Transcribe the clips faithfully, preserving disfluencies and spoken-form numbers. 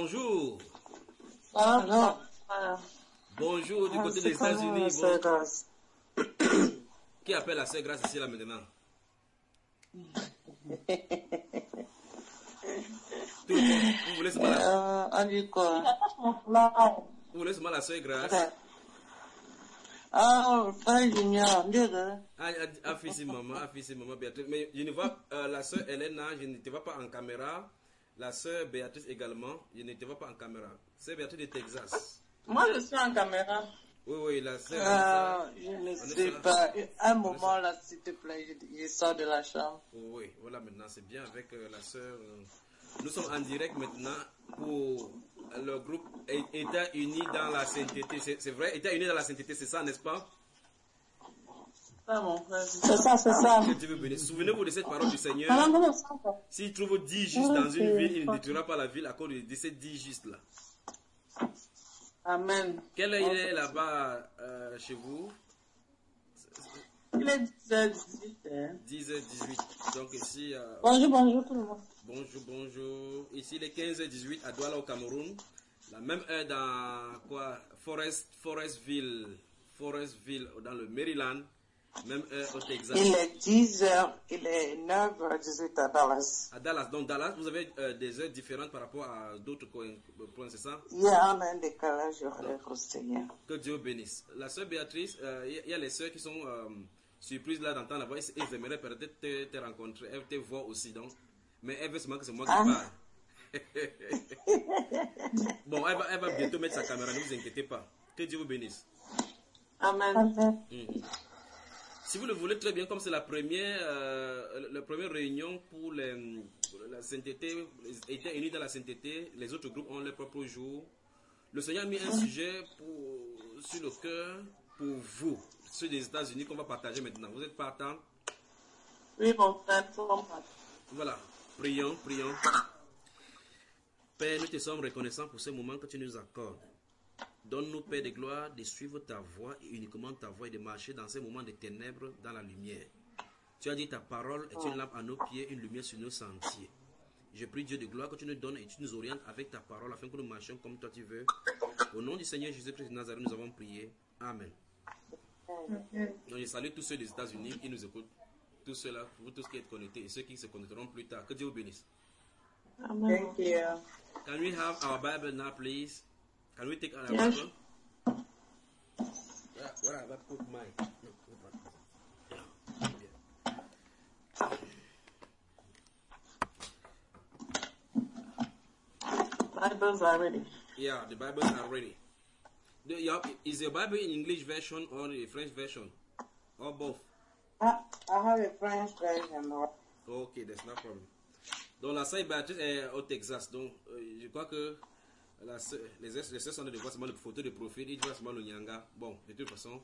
bonjour. Ah, non. Bonjour du Ah, côté des c'est comment, États-Unis. la sœur Bon. Grace? Qui appelle la sœur Grâce ici là maintenant? Tout le monde, vous voulez seulement la, Euh, on dit quoi? vous voulez seulement la sœur Grâce? Ah, frère Junior, Dieu de... Ah, ah, fils et maman, ah, fils et maman Béatrice. Mais je ne vois euh, la sœur Elena, je ne te vois pas en caméra. La sœur Béatrice également, je ne te vois pas en caméra. C'est Béatrice de Texas. Moi, je suis en caméra. Oui, oui, la sœur. Euh, je ne On est sais sur- pas. Un on est moment là, s'il te plaît, je, je sors de la chambre. Oui, voilà, maintenant c'est bien avec euh, la sœur. euh, Nous sommes en direct maintenant pour le groupe É- États-Unis dans la sainteté. C'est c'est vrai, États-Unis dans la sainteté, c'est ça, n'est-ce pas? Ça, mon frère. C'est ça, c'est ça. Que Dieu vous bénisse. Souvenez-vous de cette parole du Seigneur. Maman, non, ça, ça. S'il trouve dix justes Ouais, dans une c'est ville, il ne pas- détruira pas la ville à cause de ces dix justes là. Amen. Quel est il est là-bas euh, chez vous? Il est dix heures dix-huit. Hein. dix heures dix-huit. Donc ici, euh, Bonjour, bonjour tout le monde. bonjour, bonjour. Ici, il est quinze heures dix-huit à Douala au Cameroun. La même heure dans quoi? Forest, Forestville, Forestville dans le Maryland. Même heure au Texas. Il est dix heures, il est neuf heures dix-huit à Dallas. À Dallas. Donc Dallas, vous avez euh, des heures différentes par rapport à d'autres coins, points, c'est ça? Il y a un décalage horaire au Seigneur. Que Dieu bénisse. La sœur Béatrice, euh, il y, a- il y a les sœurs qui sont euh, surprises là d'entendre la voix. Ils ils aimeraient peut-être te, te rencontrer, elles te voir aussi. Donc. Mais elle veut seulement que c'est moi qui Ah. parle. Bon, elle va, elle va bientôt mettre sa caméra, ne vous inquiétez pas. Que Dieu vous bénisse. Amen. Amen. Mhm. Si vous le voulez très bien, comme c'est la première, euh, la première réunion pour, les, pour la sainteté, les États-Unis dans la sainteté, les autres groupes ont leur propre jour. Le Seigneur a mis un sujet pour, sur le cœur pour vous, ceux des États-Unis, qu'on va partager maintenant. Vous êtes partants? Oui, mon frère, ton papa. Voilà, prions, prions. Père, nous te sommes reconnaissants pour ce moment que tu nous accordes. Donne-nous, Père de gloire, de suivre ta voie et uniquement ta voie et de marcher dans ces moments de ténèbres dans la lumière. Tu as dit ta parole est une lampe à nos pieds, une lumière sur nos sentiers. Je prie Dieu de gloire que tu nous donnes et tu nous orientes avec ta parole afin que nous marchions comme toi tu veux. Au nom du Seigneur Jésus-Christ de Nazareth, nous avons prié. Amen. Donc, je salue tous ceux des États-Unis qui nous écoutent. Tous ceux-là, vous tous qui êtes connectés et ceux qui se connecteront plus tard. Que Dieu vous bénisse. Amen. Thank you. Can we have our Bible now, please? Can we take our Yes. Bible? Where, where have I put mine? No, put mine. Yeah. Bibles are ready. Yeah, the Bibles are ready. Do you have, is your Bible in English version or a French version? Or both? I, I have a French version. Ok, there's no problem. Donc la sœur Béatrice est au Texas. Donc euh, je crois que la sœur- les les sœurs sont de voir seulement le photo de profil. Ils voient seulement le nyanga. Bon, de toute façon.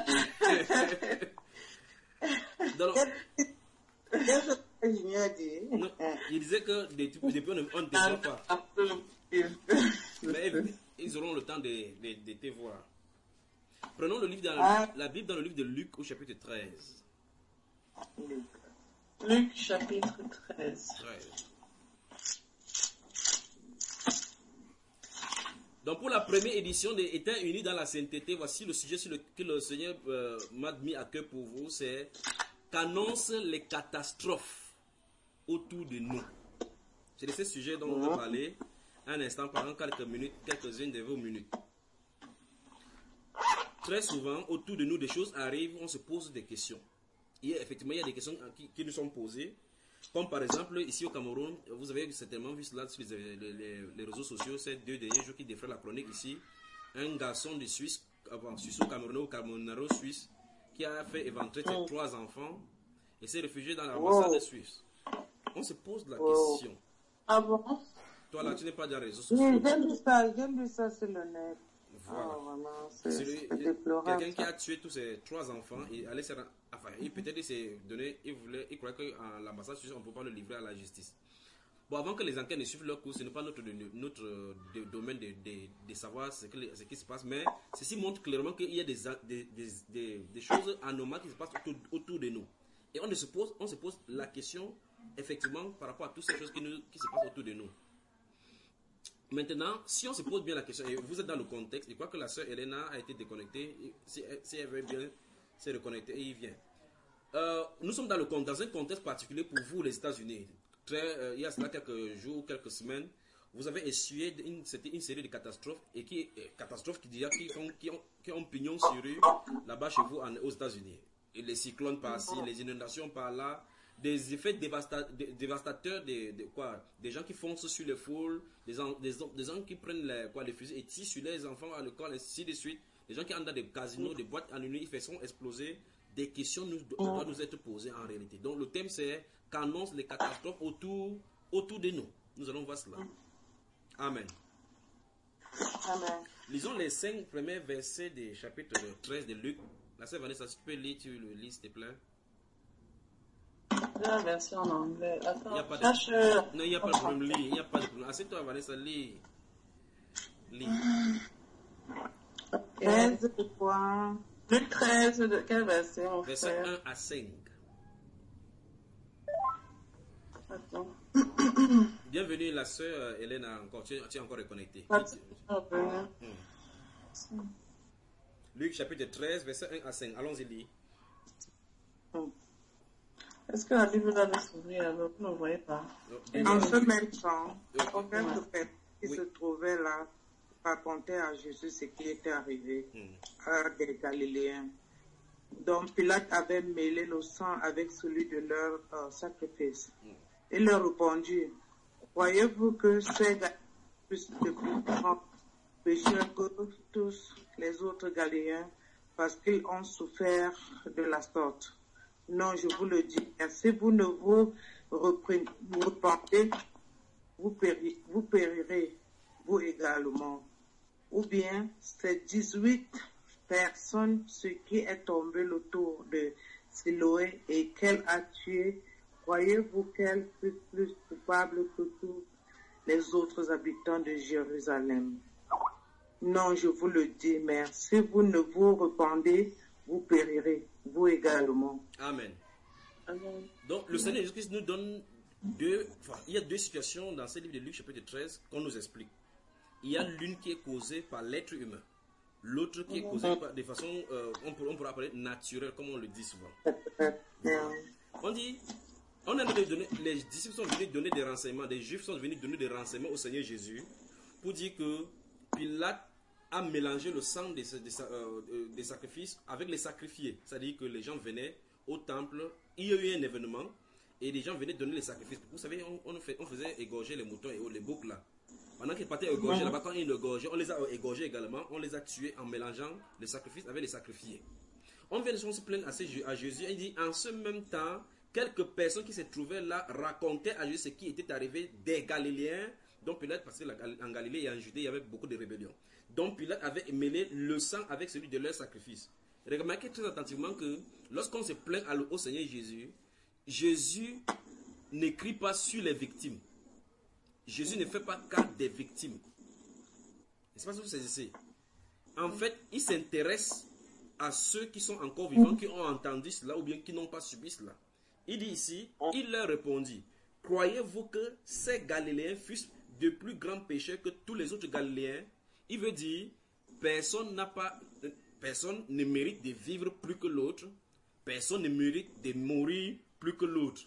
Donc, Qu'est-ce que Junior dit? non, il disait que depuis, depuis on ne on ne te voit pas. Mais ils- ils auront le temps de, de, de te voir. Prenons le livre dans le- Ah. la Bible dans le livre de Luc au chapitre treize. Luc chapitre treize. treize. Donc pour la première édition des États-Unis dans la sainteté, voici le sujet sur lequel le Seigneur euh, m'a mis à cœur pour vous, c'est qu'annoncent les catastrophes autour de nous. C'est de ce sujet dont on va parler un instant pendant quelques minutes, quelques-unes de vos minutes. Très souvent, autour de nous, des choses arrivent, on se pose des questions. Il y a, effectivement, il y a des questions qui, qui nous sont posées. Comme par exemple, ici au Cameroun, vous avez certainement vu cela sur les, les- les- les réseaux sociaux, ces deux derniers jours qui défraient la chronique ici. Un garçon de Suisse, avant, Suisse-Camerounais ou Camerounais-Suisse, qui a fait éventrer ses trois enfants et s'est réfugié dans l'ambassade Wow. suisse. On se pose la Wow. question. Ah bon? Toi là, tu n'es pas dans les réseaux Oui, sociaux. j'ai vu ça, j'ai vu ça sur le net. Voilà. Oh, vraiment, c'est C'est le- c'est déplorable. quelqu'un qui a tué tous ses trois enfants et allait se rend- enfin, il peut-être il s'est donné, il voulait, il croyait qu'à l'ambassade suisse on ne peut pas le livrer à la justice. Bon, avant que les enquêtes ne suivent leur cours, ce n'est pas notre, notre euh, de- domaine de, de, de savoir ce, que, les- ce qui se passe, mais ceci montre clairement qu'il y a des, a- des, des, des, des choses anomales qui se passent autour, autour de nous. Et on se pose, on se pose la question, effectivement, par rapport à toutes ces choses qui, nous, qui se passent autour de nous. Maintenant, si on se pose bien la question, et vous êtes dans le contexte, je crois que la sœur Elena a été déconnectée, si, si elle veut bien se reconnecter, et il vient. Euh, nous sommes dans, le, dans un contexte particulier pour vous, les États-Unis. Très, euh, il y a cela quelques jours, quelques semaines, vous avez essuyé une, une série de catastrophes, et qui, catastrophes qui, déjà, qui, ont, qui, ont, qui ont pignon sur rue là-bas chez vous en, aux États-Unis. Et les cyclones par-ci, les inondations par-là, des effets dévasta dévastateurs, des, de, quoi, des gens qui foncent sur les foules, des, des, des gens qui prennent les, quoi, les fusils et tirent sur les enfants à l'école, ainsi de suite, des gens qui entrent dans des casinos, des boîtes en nuit, ils font exploser. Des questions nous, doivent nous être posées en réalité. Donc le thème c'est qu'annoncent les catastrophes autour, autour de nous. Nous allons voir cela. Amen. Amen. Lisons les cinq premiers versets du chapitre treize de Luc. La sœur Vanessa, si tu peux lire, tu le lis s'il te plaît. La version en anglais. Attends, Il n'y a pas de... cherche... Non, il n'y a pas de problème. Lis. Il n'y a pas de problème. Assieds-toi, Vanessa, lis. Lis. treize quoi? Luc treize, de quel verset on Verset fait? un à cinq. Attends. Bienvenue, la sœur Hélène, encore. Tu, tu es encore reconnectée. Attends. Hmm. Luc chapitre treize, verset un à cinq. Allons-y, lis. Est-ce que la Bible va nous s'ouvrir alors? Vous ne voyez pas. En ce même temps, Oui. aucun de personnes qui Oui. se trouvait là racontait à Jésus ce qui était arrivé Hmm. à des Galiléens. Donc Pilate avait mêlé le sang avec celui de leur euh, sacrifice. Il leur répondit, croyez-vous que ces Galiléens plus de plus grands pécheurs que tous les autres Galiléens parce qu'ils ont souffert de la sorte? Non, je vous le dis, si vous ne vous reprenez, vous repentez, vous, péri, vous périrez, vous également. Ou bien, ces dix-huit personnes, ce qui est tombé autour de Siloé et qu'elle a tué, croyez-vous qu'elle fut plus coupable que tous les autres habitants de Jérusalem? Non, je vous le dis, mais si vous ne vous repentez, vous périrez, vous également. Amen. Amen. Donc, le Seigneur Jésus-Christ nous donne deux... Enfin, il y a deux situations dans ce livre de Luc, chapitre treize, qu'on nous explique. Il y a l'une qui est causée par l'être humain. L'autre qui est causée par, de façon, euh, on, pourrait, on pourrait appeler naturelle, comme on le dit souvent. On dit... On a donné, les disciples sont venus donner des renseignements, des juifs sont venus donner des renseignements au Seigneur Jésus pour dire que Pilate a mélangé le sang des, des, euh, des sacrifices avec les sacrifiés. C'est-à-dire que les gens venaient au temple, il y a eu un événement et les gens venaient donner les sacrifices. Vous savez, on, on, fait, on faisait égorger les moutons et les boucs là. Pendant qu'ils partaient égorger là-bas, quand ils égorgeaient, on les a égorgés également, on les a tués en mélangeant les sacrifices avec les sacrifiés. On vient de se plaindre à Jésus et il dit en ce même temps, quelques personnes qui se trouvaient là racontaient à Jésus ce qui était arrivé des Galiléens. Donc Pilate, parce qu'en Galilée et en Judée, il y avait beaucoup de rébellions. Donc Pilate avait mêlé le sang avec celui de leur sacrifice. Remarquez très attentivement que lorsqu'on se plaint au Seigneur Jésus, Jésus n'écrit pas sur les victimes. Jésus ne fait pas cas des victimes. C'est pas ce que vous saisissez. En fait, il s'intéresse à ceux qui sont encore vivants, qui ont entendu cela ou bien qui n'ont pas subi cela. Il dit ici, il leur répondit, croyez-vous que ces Galiléens fussent de plus grands pécheurs que tous les autres Galiléens? Il veut dire, personne n'a pas, personne ne mérite de vivre plus que l'autre, personne ne mérite de mourir plus que l'autre.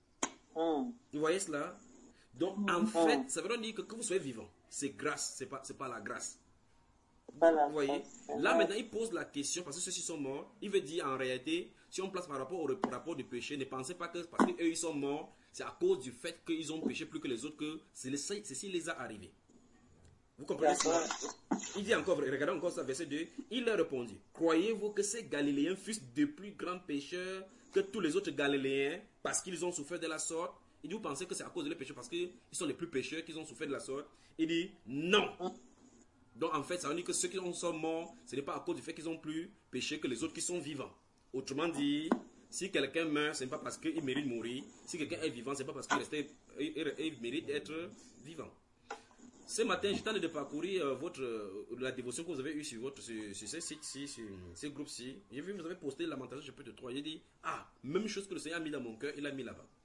Vous voyez cela? Donc en fait, ça veut dire que quand vous soyez vivant, c'est grâce, c'est pas, c'est pas la grâce. Vous voyez? Là maintenant, il pose la question, parce que ceux-ci sont morts, il veut dire en réalité, si on place par rapport au rapport du péché, ne pensez pas que parce qu'eux ils sont morts, c'est à cause du fait qu'ils ont péché plus que les autres que ceci les a arrivés. Vous comprenez cela? Il dit encore, regardez encore ça, verset deux, il leur répondit, croyez-vous que ces Galiléens fussent de plus grands pécheurs que tous les autres Galiléens parce qu'ils ont souffert de la sorte? Il dit, vous pensez que c'est à cause de leurs péchés parce qu'ils sont les plus pécheurs qu'ils ont souffert de la sorte? Il dit, non. Donc en fait, ça veut dire que ceux qui sont morts, ce n'est pas à cause du fait qu'ils ont plus péché que les autres qui sont vivants. Autrement dit, si quelqu'un meurt, ce n'est pas parce qu'il mérite de mourir. Si quelqu'un est vivant, ce n'est pas parce qu'il restait, il, il mérite d'être vivant. Ce matin, j'ai tenté de parcourir euh, votre, euh, la dévotion que vous avez eue sur, votre, sur, sur ce site-ci, sur ce groupe-ci. J'ai vu que vous avez posté Lamentation chapitre trois. J'ai dit, ah, même chose que le Seigneur a mis dans mon cœur, il l'a mis là-bas.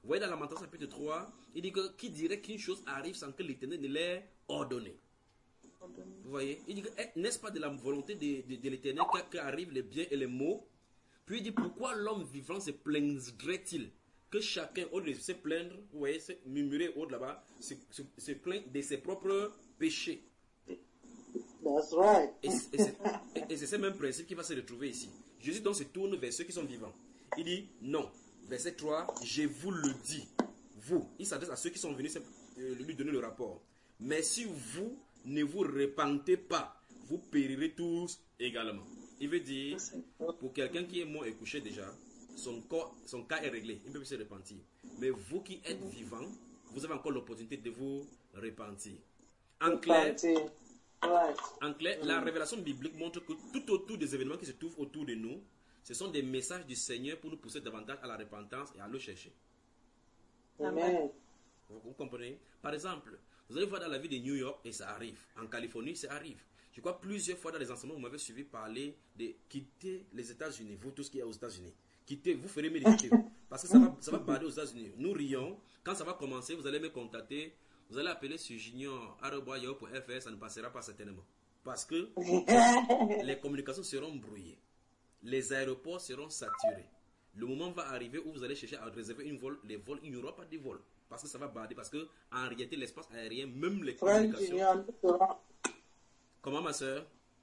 Vous voyez dans Lamentation chapitre trois, il dit que qui dirait qu'une chose arrive sans que l'Éternel ne l'ait ordonné. Vous voyez, il dit que eh, n'est-ce pas de la volonté de, de, de l'Éternel qu'arrivent les biens et les maux? Puis il dit pourquoi l'homme vivant se plaindrait-il? Que chacun, au lieu de se plaindre, vous voyez, se murmurer au là-bas, se, se, se plaint de ses propres péchés. That's right. Et, et c'est et, et c'est ce même principe qui va se retrouver ici. Jésus donc se tourne vers ceux qui sont vivants. Il dit non. Verset trois, je vous le dis, vous. Il s'adresse à ceux qui sont venus euh, lui donner le rapport. Mais si vous ne vous repentez pas, vous périrez tous également. Il veut dire, pour quelqu'un qui est mort et couché déjà, son, corps, son cas est réglé. Il ne peut plus se repentir. Mais vous qui êtes vivants, vous avez encore l'opportunité de vous repentir. En clair, en clair, la révélation biblique montre que tout autour des événements qui se trouvent autour de nous, ce sont des messages du Seigneur pour nous pousser davantage à la repentance et à le chercher. Amen. Vous, vous comprenez? Par exemple, vous allez voir dans la vie de New York, et ça arrive. En Californie, ça arrive. Je crois plusieurs fois dans les enseignements, vous m'avez suivi parler de quitter les États-Unis, vous, tout ce qui est aux États-Unis. Quittez, vous ferez mieux de quitter. Parce que ça va, ça va barrer aux États-Unis. Nous rions. Quand ça va commencer, vous allez me contacter. Vous allez appeler sur junior arobase yahoo point f r, ça ne passera pas certainement. Parce que les communications seront brouillées. Les aéroports seront saturés. Le moment va arriver où vous allez chercher à réserver une vol, les vols, il n'y aura pas de vols. Parce que ça va barder. Parce que en réalité, l'espace aérien, même les communications. Comment, ma soeur?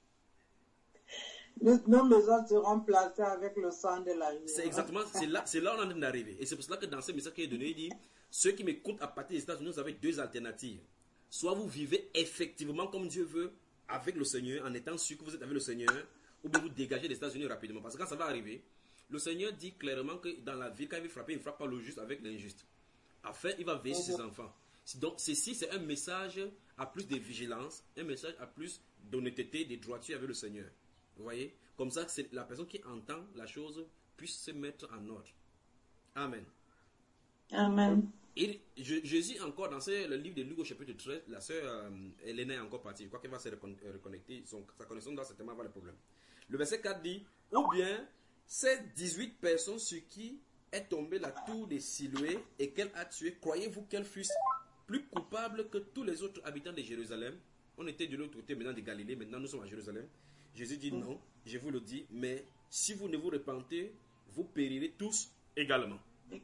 Nos maisons seront placées avec le sang de la lumière. C'est exactement, c'est là, c'est là où on est en train d'arriver. Et c'est pour cela que dans ce message qui est donné, il dit, ceux qui m'écoutent à partir des États-Unis, vous avez deux alternatives. Soit vous vivez effectivement comme Dieu veut, avec le Seigneur, en étant sûr que vous êtes avec le Seigneur, ou bien vous dégagez des États-Unis rapidement. Parce que quand ça va arriver, le Seigneur dit clairement que dans la vie, quand il veut frapper, il ne frappe pas le juste avec l'injuste. Enfin, il va veiller sur ses enfants. Donc, ceci, c'est un message à plus de vigilance, un message à plus d'honnêteté, de droiture avec le Seigneur. Vous voyez? Comme ça, c'est la personne qui entend la chose puisse se mettre en ordre. Amen. Amen. Et je, Jésus, encore dans ce, le livre de Luc au chapitre treize, la sœur euh, Hélène est encore partie. Je crois qu'elle va se reconnecter. Son, sa connexion doit certainement avoir le problème. Le verset quatre dit, ou bien, ces dix-huit personnes sur qui est tombée la tour de Siloé et qu'elle a tué, croyez-vous qu'elles fussent plus coupables que tous les autres habitants de Jérusalem? On était de l'autre côté maintenant de Galilée, maintenant nous sommes à Jérusalem. Jésus dit non, je vous le dis, mais si vous ne vous repentez, vous périrez tous également.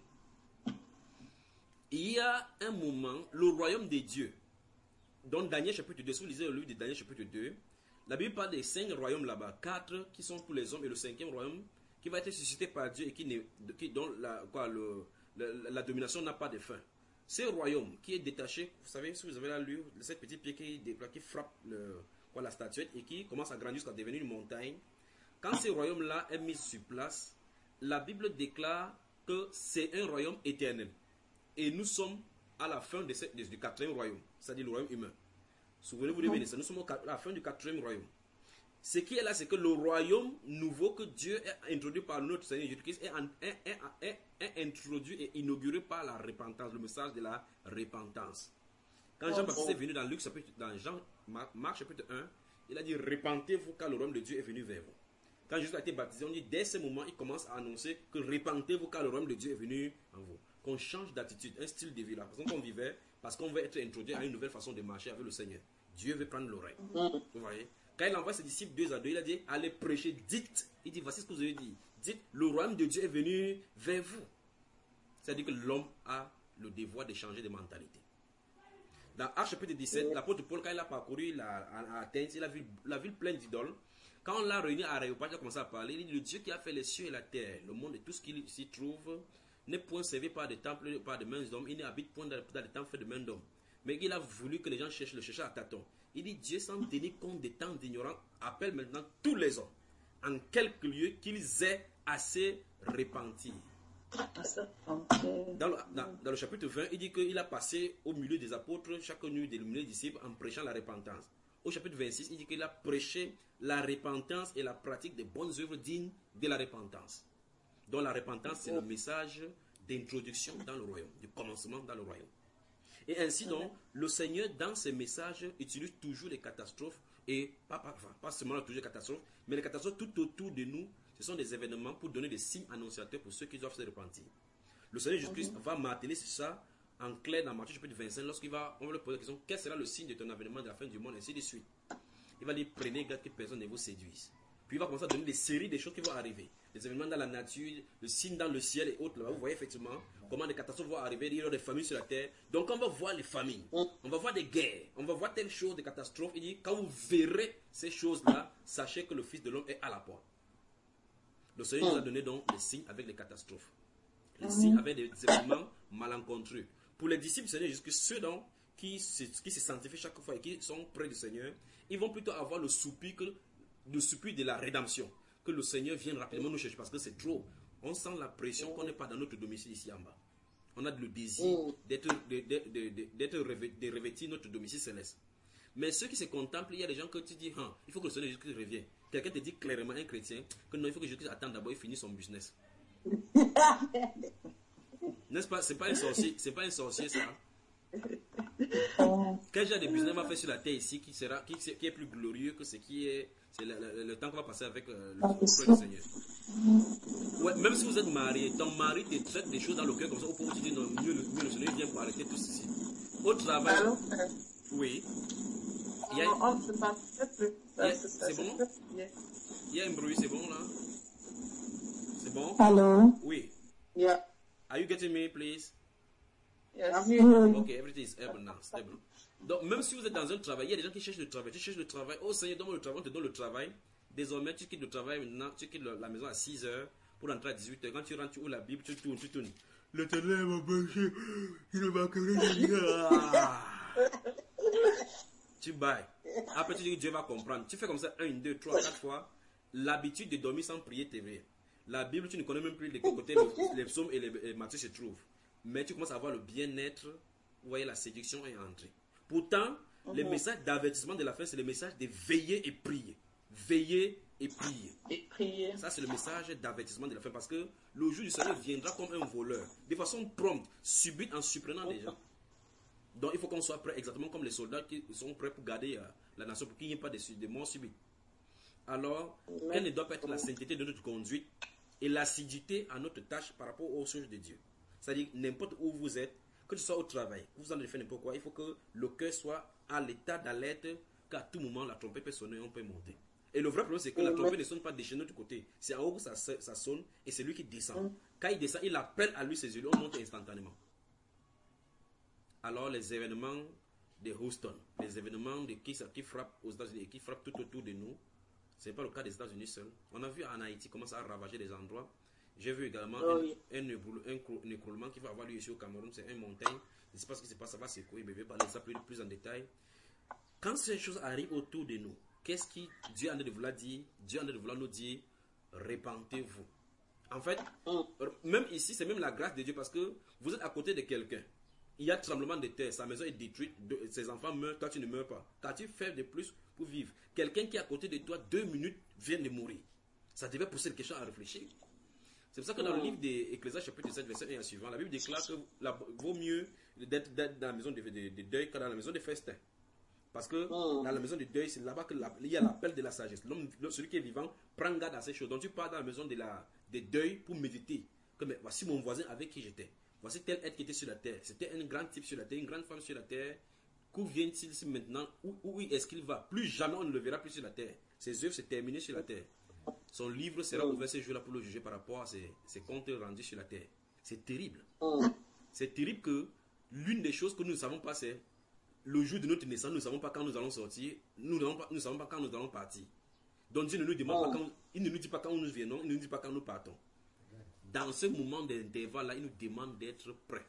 Il y a un moment, le royaume des dieux, dans Daniel chapitre deux, si vous lisez le livre de Daniel chapitre deux, la Bible parle des cinq royaumes là-bas, quatre qui sont pour les hommes et le cinquième royaume qui va être suscité par Dieu et qui, ne, qui dont la, quoi, le, la, la domination n'a pas de fin. Ce royaume qui est détaché, vous savez, si vous avez là lu, cette petite pied qui, qui frappe le, quoi, la statuette et qui commence à grandir jusqu'à devenir une montagne, quand ce royaume-là est mis sur place, la Bible déclare que c'est un royaume éternel. Et nous sommes à la fin de ce, de, du quatrième royaume, c'est-à-dire le royaume humain. Souvenez-vous de bien de ça, nous sommes à la fin du quatrième royaume. Ce qui est là, c'est que le royaume nouveau que Dieu a introduit par notre Seigneur Jésus-Christ est, est, est, est, est introduit et inauguré par la repentance, le message de la repentance. Quand Jean-Baptiste est venu dans Luc chapitre, dans Jean, Marc, Marc chapitre un, il a dit repentez-vous car le royaume de Dieu est venu vers vous. Quand Jésus a été baptisé, on dit dès ce moment, il commence à annoncer que repentez-vous car le royaume de Dieu est venu en vous. Qu'on change d'attitude, un style de vie, la façon qu'on vivait, parce qu'on veut être introduit à une nouvelle façon de marcher avec le Seigneur. Dieu veut prendre l'oreille. Vous voyez? Quand il envoie ses disciples deux à deux, il a dit allez prêcher, dites. Il dit voici ce que vous avez dit. Dites le royaume de Dieu est venu vers vous. C'est-à-dire que l'homme a le devoir de changer de mentalité. Dans Actes chapitre dix-sept, l'apôtre Paul, quand il a parcouru la, à Athènes, il a vu la ville pleine d'idoles. Quand on l'a réuni à Aréopage, il a commencé à parler. Il dit le Dieu qui a fait les cieux et la terre, le monde et tout ce qui s'y trouve, n'est point servi par des temples, par des mains d'hommes. Il n'habite point dans, dans des temples faits de mains d'hommes. Mais il a voulu que les gens cherchent, le cherchent à tâtons. Il dit Dieu, sans tenir compte des temps d'ignorance, appelle maintenant tous les hommes, en quelques lieux, qu'ils aient assez repenti. Dans le, dans, dans le chapitre vingt, il dit qu'il a passé au milieu des apôtres, chaque nuit des milieu des disciples, en prêchant la repentance. Au chapitre vingt-six, il dit qu'il a prêché la repentance et la pratique des bonnes œuvres dignes de la repentance. Donc la repentance, c'est le message d'introduction dans le royaume, du commencement dans le royaume. Et ainsi donc, le Seigneur, dans ses messages, utilise toujours les catastrophes, et pas, pas, enfin, pas seulement toujours les catastrophes, mais les catastrophes tout autour de nous, ce sont des événements pour donner des signes annonciateurs pour ceux qui doivent se repentir. Le Seigneur Jésus-Christ va marteler sur ça en clair dans Matthieu chapitre vingt-cinq, lorsqu'il va, on va lui poser la question, quel sera le signe de ton avènement de la fin du monde, ainsi de suite. Il va dire, prenez garde que personne ne vous séduise. Puis il va commencer à donner des séries de choses qui vont arriver. Les événements dans la nature, le signe dans le ciel et autres. Là, vous voyez effectivement comment des catastrophes vont arriver, il y aura des familles sur la terre. Donc on va voir les familles, on va voir des guerres, on va voir telle chose, des catastrophes. Il dit, quand vous verrez ces choses-là, sachez que le Fils de l'homme est à la porte. Le Seigneur nous a donné donc les signes avec les catastrophes. Les signes avec des événements malencontreux. Pour les disciples du Seigneur Jésus, ceux donc qui se, qui se sanctifient chaque fois et qui sont près du Seigneur, ils vont plutôt avoir le soupir, que, le soupir de la rédemption. Que le Seigneur vienne rapidement nous chercher parce que c'est trop. On sent la pression qu'on n'est pas dans notre domicile ici en bas. On a le désir d'être de, de, de, de, d'être revêt, de revêtir notre domicile céleste. Mais ceux qui se contemplent, il y a des gens que tu dis, hein, il faut que le Seigneur Jésus revienne. Quelqu'un te dit clairement, un chrétien, que non, il faut que Jésus attende d'abord, il finisse son business. N'est-ce pas? C'est pas un sorcier, c'est pas un sorcier ça. Quel genre de business va faire sur la terre ici qui sera, qui, qui est plus glorieux que ce qui est, c'est le, le, le temps qu'on va passer avec euh, le, le Seigneur. Ouais, même si vous êtes marié, ton mari te traite des choses dans le cœur comme ça, au point où tu dis non, mieux, mieux le Seigneur vient pour arrêter tout ceci. Au travail, Allô? oui. Il y a, On ne peut pas plus. C'est bon? Il y a un bruit, c'est bon là? C'est bon? Hello. Oui. Yeah. Are you getting me, please? Yes. Ok, everything is stable now, stable. Donc, même si vous êtes dans un travail, il y a des gens qui cherchent le travail. Tu cherches le travail. Oh Seigneur, donne-moi le travail, on te donne le travail. Désormais, tu quittes le travail maintenant, tu quittes la maison à six heures pour rentrer à dix-huit heures. Quand tu rentres, tu ouvres la Bible, tu tournes, tu tournes. L'Éternel m'a bercé, il ne m'a que rien. Tu bailles. Après, tu dis que Dieu va comprendre. Tu fais comme ça, un, deux, trois, quatre fois. L'habitude de dormir sans prier t'est vraie. La Bible, tu ne connais même plus de quel côté les, les psaumes et les, les Matthieu se trouvent. Mais tu commences à avoir le bien-être. Vous voyez, la séduction est entrée. Pourtant, uh-huh. le message d'avertissement de la fin, c'est le message de veiller et prier. Veiller et prier. Et prier. Ça, c'est le message d'avertissement de la fin. Parce que le jour du Seigneur viendra comme un voleur. De façon prompte, subite, en surprenant uh-huh. les gens. Donc, il faut qu'on soit prêt, exactement comme les soldats qui sont prêts pour garder euh, la nation, pour qu'il n'y ait pas de, de mort subite. Alors, uh-huh. quelle ne doit pas être la sainteté de notre conduite et l'assiduité à notre tâche par rapport aux choses de Dieu. C'est-à-dire, n'importe où vous êtes, que tu sois au travail, vous en avez fait n'importe quoi, il faut que le cœur soit à l'état d'alerte, qu'à tout moment, la trompette peut sonner, on peut monter. Et le vrai problème, c'est que la trompette ne sonne pas de chez notre côté. C'est en haut que ça, ça sonne, et c'est lui qui descend. Quand il descend, il appelle à lui ses yeux, on monte instantanément. Alors, les événements de Houston, les événements de qui, qui frappent aux États-Unis et qui frappent tout autour de nous, ce n'est pas le cas des États-Unis seuls. On a vu en Haïti comment ça a ravagé des endroits. J'ai vu également oh, un, oui. un, un, un écroulement qui va avoir lieu ici au Cameroun. C'est une montagne. Je ne sais pas ce qui se passe, ça va secouer, mais je vais parler de ça plus, plus en détail. Quand ces choses arrivent autour de nous, qu'est-ce que Dieu a de vouloir dire? Dieu a de vouloir nous dire, répentez-vous. En fait, oh. même ici, c'est même la grâce de Dieu parce que vous êtes à côté de quelqu'un. Il y a tremblement de terre, sa maison est détruite, de, ses enfants meurent, toi tu ne meurs pas. Qu'as-tu fait de plus pour vivre? Quelqu'un qui est à côté de toi, deux minutes, vient de mourir. Ça devait pousser le question à réfléchir. C'est pour ça que dans le livre d'Ecclésiaste chapitre sept, verset un et suivant, la Bible déclare que la, vaut mieux d'être dans la maison de, de, de deuil que dans la maison de festin. Parce que dans la maison de deuil, c'est là-bas qu'il y a l'appel de la sagesse. L'homme, celui qui est vivant, prend garde à ces choses. Donc tu pars dans la maison de, la, de deuil pour méditer. Que, mais, voici mon voisin avec qui j'étais. Voici tel être qui était sur la terre. C'était un grand type sur la terre, une grande femme sur la terre. Qu'où vient-il maintenant? Où, où est-ce qu'il va? Plus jamais on ne le verra plus sur la terre. Ses œuvres se terminent sur la terre. Son livre sera ouvert ce jour-là pour le juger par rapport à ses, ses comptes rendus sur la terre. C'est terrible. C'est terrible que l'une des choses que nous ne savons pas, c'est le jour de notre naissance, nous ne savons pas quand nous allons sortir, nous ne savons pas quand nous allons partir. Donc Dieu ne nous demande pas quand, il ne nous dit pas quand nous venons, il ne nous dit pas quand nous partons. Dans ce moment d'intervalle-là, il nous demande d'être prêts.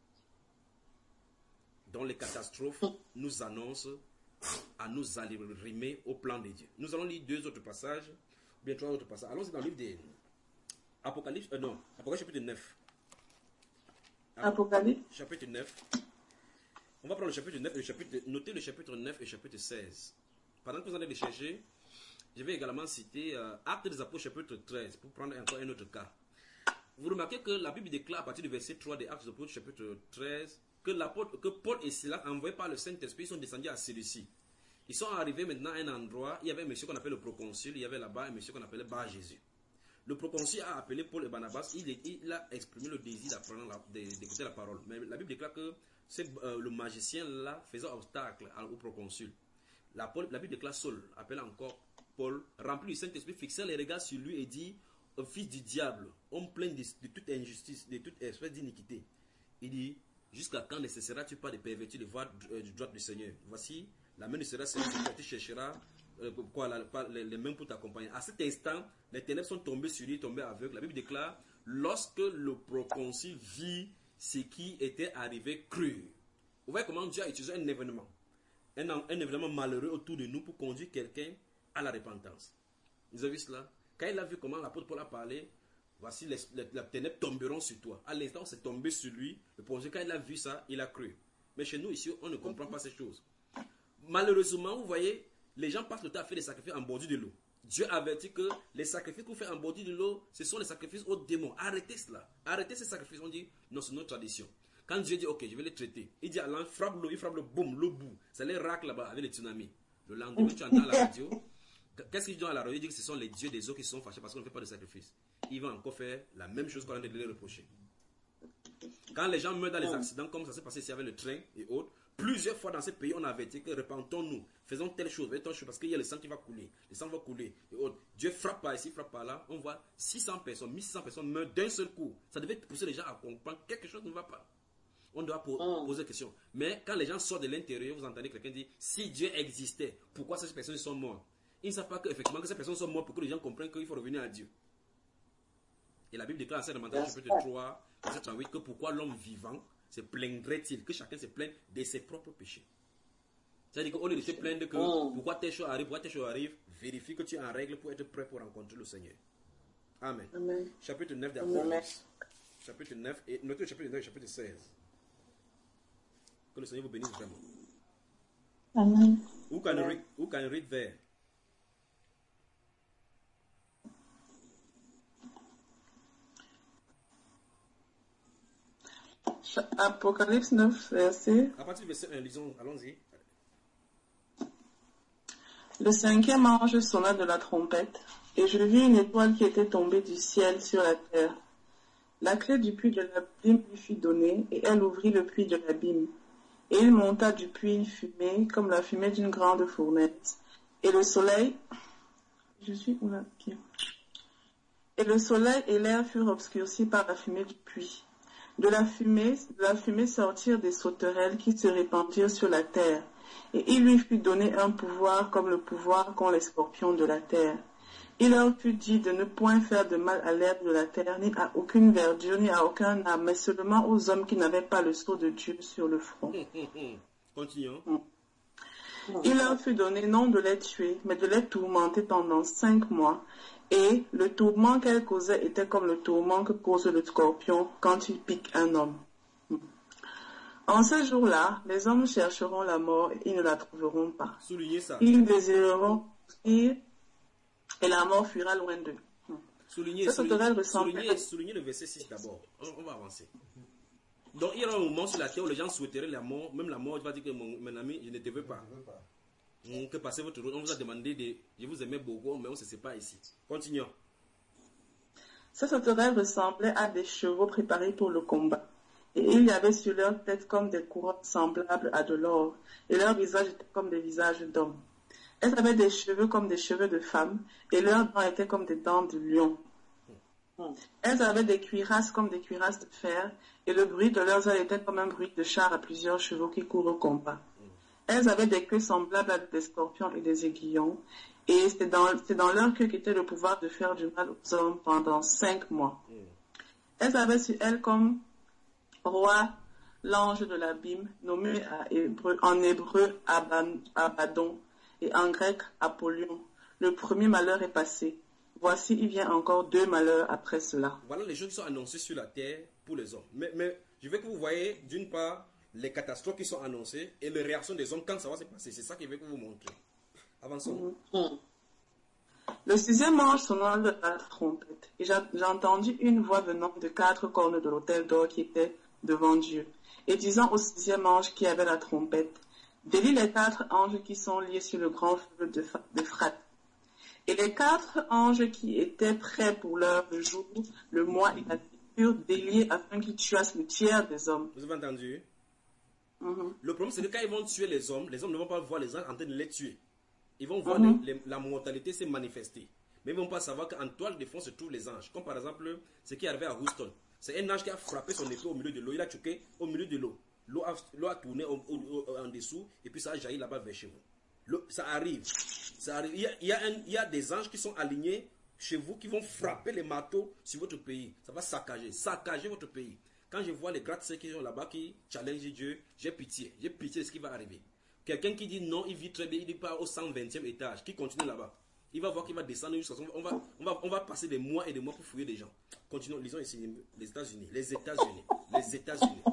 Dans les catastrophes, nous annoncent à nous arrimer au plan de Dieu. Nous allons lire deux autres passages, bien trois autres passages. Allons-y dans le livre de Apocalypse, euh, non, Apocalypse chapitre neuf. Apocalypse chapitre neuf. On va prendre le chapitre neuf et le chapitre, notez le chapitre neuf et le chapitre seize. Pendant que vous allez les chercher, je vais également citer euh, Actes des Apôtres chapitre treize pour prendre encore un autre cas. Vous remarquez que la Bible déclare à partir du verset trois des Actes des Apôtres chapitre treize que, que Paul et Silas, envoyés par le Saint-Esprit, sont descendus à Cilicie. Ils sont arrivés maintenant à un endroit, il y avait un monsieur qu'on appelle le proconsul, il y avait là-bas un monsieur qu'on appelait Bar Jésus. Le proconsul a appelé Paul et Barnabas, il, il a exprimé le désir d'apprendre, la, d'écouter la parole. Mais la Bible déclare que c'est euh, le magicien là faisait obstacle au proconsul. La, Paul, la Bible déclare Saul, appelle encore Paul, rempli du Saint-Esprit, fixant les regards sur lui et dit, fils du diable, homme plein de, de toute injustice, de toute espèce d'iniquité. Il dit, jusqu'à quand ne cesseras-tu pas de pervertir les voies du, du droit du Seigneur? Voici, la main du Seigneur sera sur toi, tu chercheras euh, quoi, la, la, les, les mains pour t'accompagner. À cet instant, les ténèbres sont tombées sur lui, tombées aveugle. La Bible déclare, lorsque le proconsul vit ce qui était arrivé, crut. Vous voyez comment Dieu a utilisé un événement, un, un événement malheureux autour de nous pour conduire quelqu'un à la repentance. Vous avez vu cela? Quand il a vu comment l'apôtre Paul a parlé, voici les, les, les ténèbres tomberont sur toi. À l'instant, c'est tombé sur lui. Le projet, quand il a vu ça, il a cru. Mais chez nous, ici, on ne comprend pas ces choses. Malheureusement, vous voyez, les gens passent le temps à faire des sacrifices en bordure de l'eau. Dieu avertit que les sacrifices qu'on fait en bordure de l'eau, ce sont les sacrifices aux démons. Arrêtez cela. Arrêtez ces sacrifices. On dit, non, c'est notre tradition. Quand Dieu dit, ok, je vais les traiter, il dit à l'an, frappe l'eau, il frappe le boum, le bout. Ça les racle là-bas avec les tsunamis. Le lendemain, tu entends la radio. Qu'est-ce qu'ils disent à la radio? Ils disent que ce sont les dieux des eaux qui sont fâchés parce qu'on ne fait pas de sacrifice. Ils vont encore faire la même chose qu'on a de les reprocher. Quand les gens meurent dans les accidents, comme ça s'est passé ici avec le train et autres, plusieurs fois dans ces pays, on a averti que repentons-nous, faisons telle chose, telle chose, parce qu'il y a le sang qui va couler, le sang va couler et autres. Dieu frappe par ici, frappe par là, on voit six cents personnes, mille six cents personnes meurent d'un seul coup. Ça devait pousser les gens à comprendre que quelque chose ne va pas. On doit poser des questions. Mais quand les gens sortent de l'intérieur, vous entendez quelqu'un dire, si Dieu existait, pourquoi ces personnes sont mortes? Ils ne savent pas qu'effectivement que ces personnes sont mortes pour que les gens comprennent qu'il faut revenir à Dieu. Et la Bible déclare en Saint-Lamentation, chapitre trois, verset trente-huit, que pourquoi l'homme vivant se plaindrait-il, que chacun se plaigne de ses propres péchés. C'est-à-dire qu'au lieu de se plaindre que oh. pourquoi telle chose arrive, pourquoi telle chose arrive, vérifie que tu es en règle pour être prêt pour rencontrer le Seigneur. Amen. Amen. Chapitre neuf d'Apocalypse. Chapitre neuf, et notez le chapitre neuf et chapitre seize. Que le Seigneur vous bénisse vraiment. Amen. Who can, Amen. Read, who can read there? Apocalypse neuf, verset. À partir du verset un, lisons, allons-y. Le cinquième ange sonna de la trompette, et je vis une étoile qui était tombée du ciel sur la terre. La clé du puits de l'abîme lui fut donnée, et elle ouvrit le puits de l'abîme. Et il monta du puits une fumée, comme la fumée d'une grande fournaise. Et le soleil... Je suis... Oula, okay. Et le soleil et l'air furent obscurcis par la fumée du puits. De la fumée, de la fumée sortirent des sauterelles qui se répandirent sur la terre. Et il lui fut donné un pouvoir comme le pouvoir qu'ont les scorpions de la terre. Il leur fut dit de ne point faire de mal à l'herbe de la terre, ni à aucune verdure, ni à aucun arbre, mais seulement aux hommes qui n'avaient pas le sceau de Dieu sur le front. Continuons. Il leur fut donné non de les tuer, mais de les tourmenter pendant cinq mois. Et le tourment qu'elle causait était comme le tourment que cause le scorpion quand il pique un homme. En ce jour-là, les hommes chercheront la mort et ils ne la trouveront pas. Soulignez ça. Ils désireront fuir et la mort fuira loin d'eux. Soulignez, soulignez, soulignez, soulignez le verset six d'abord. On, on va avancer. Donc il y aura un moment sur la terre où les gens souhaiteraient la mort. Même la mort, il va dire que mon, mon ami, je ne te veux pas. Donc, que passez votre route. On vous a demandé de... Je vous aimais beaucoup, mais on ne se sépare ici. Continuons. Ces sauterelles ressemblaient à des chevaux préparés pour le combat. Et il y avait sur leur tête comme des couronnes semblables à de l'or. Et leurs visages étaient comme des visages d'hommes. Elles avaient des cheveux comme des cheveux de femmes. Et leurs dents étaient comme des dents de lion. Elles avaient des cuirasses comme des cuirasses de fer. Et le bruit de leurs ailes était comme un bruit de char à plusieurs chevaux qui courent au combat. Elles avaient des queues semblables à des scorpions et des aiguillons. Et c'est dans, c'est dans leur queue qu'était le pouvoir de faire du mal aux hommes pendant cinq mois. Elles avaient sur elles comme roi l'ange de l'abîme, nommé à hébreu, en hébreu Abaddon et en grec Apollyon. Le premier malheur est passé. Voici, il vient encore deux malheurs après cela. Voilà les choses qui sont annoncées sur la terre pour les hommes. Mais, mais je veux que vous voyez, d'une part, les catastrophes qui sont annoncées et les réactions des hommes quand ça va se passer. C'est ça que je veux que vous montrez. Avançons. Mm-hmm. Le sixième ange sonna de la trompette, et j'ai, j'ai entendu une voix venant de quatre cornes de l'autel d'or qui était devant Dieu, et disant au sixième ange qui avait la trompette, délie les quatre anges qui sont liés sur le grand fleuve d'Euphrate. Et les quatre anges qui étaient prêts pour l'heure, le jour, le mois et la nuit, furent déliés afin qu'ils tuassent le tiers des hommes. Vous avez entendu? Mm-hmm. Le problème, c'est que quand ils vont tuer les hommes, les hommes ne vont pas voir les anges en train de les tuer. Ils vont voir Mm-hmm. les, les, la mortalité se manifester. Mais ils ne vont pas savoir qu'en toile de fond se trouvent les anges. Comme par exemple, ce qui est arrivé à Houston. C'est un ange qui a frappé son épée au milieu de l'eau. Il a choqué au milieu de l'eau. L'eau a, l'eau a tourné au, au, au, en dessous et puis ça a jailli là-bas vers chez vous. L'eau, ça arrive. Ça arrive. Il, y a, il, y a un, il y a des anges qui sont alignés chez vous qui vont frapper les marteaux sur votre pays. Ça va saccager, saccager votre pays. Quand je vois les gratte-ciels qui sont là-bas qui challengent Dieu, j'ai pitié. J'ai pitié de ce qui va arriver. Quelqu'un qui dit non, il vit très bien, il n'est pas au cent vingtième étage, qui continue là-bas. Il va voir qu'il va descendre jusqu'à ce qu'on va, on va, on va passer des mois et des mois pour fouiller des gens. Continuons, lisons ici les États-Unis. Les États-Unis. Les États-Unis.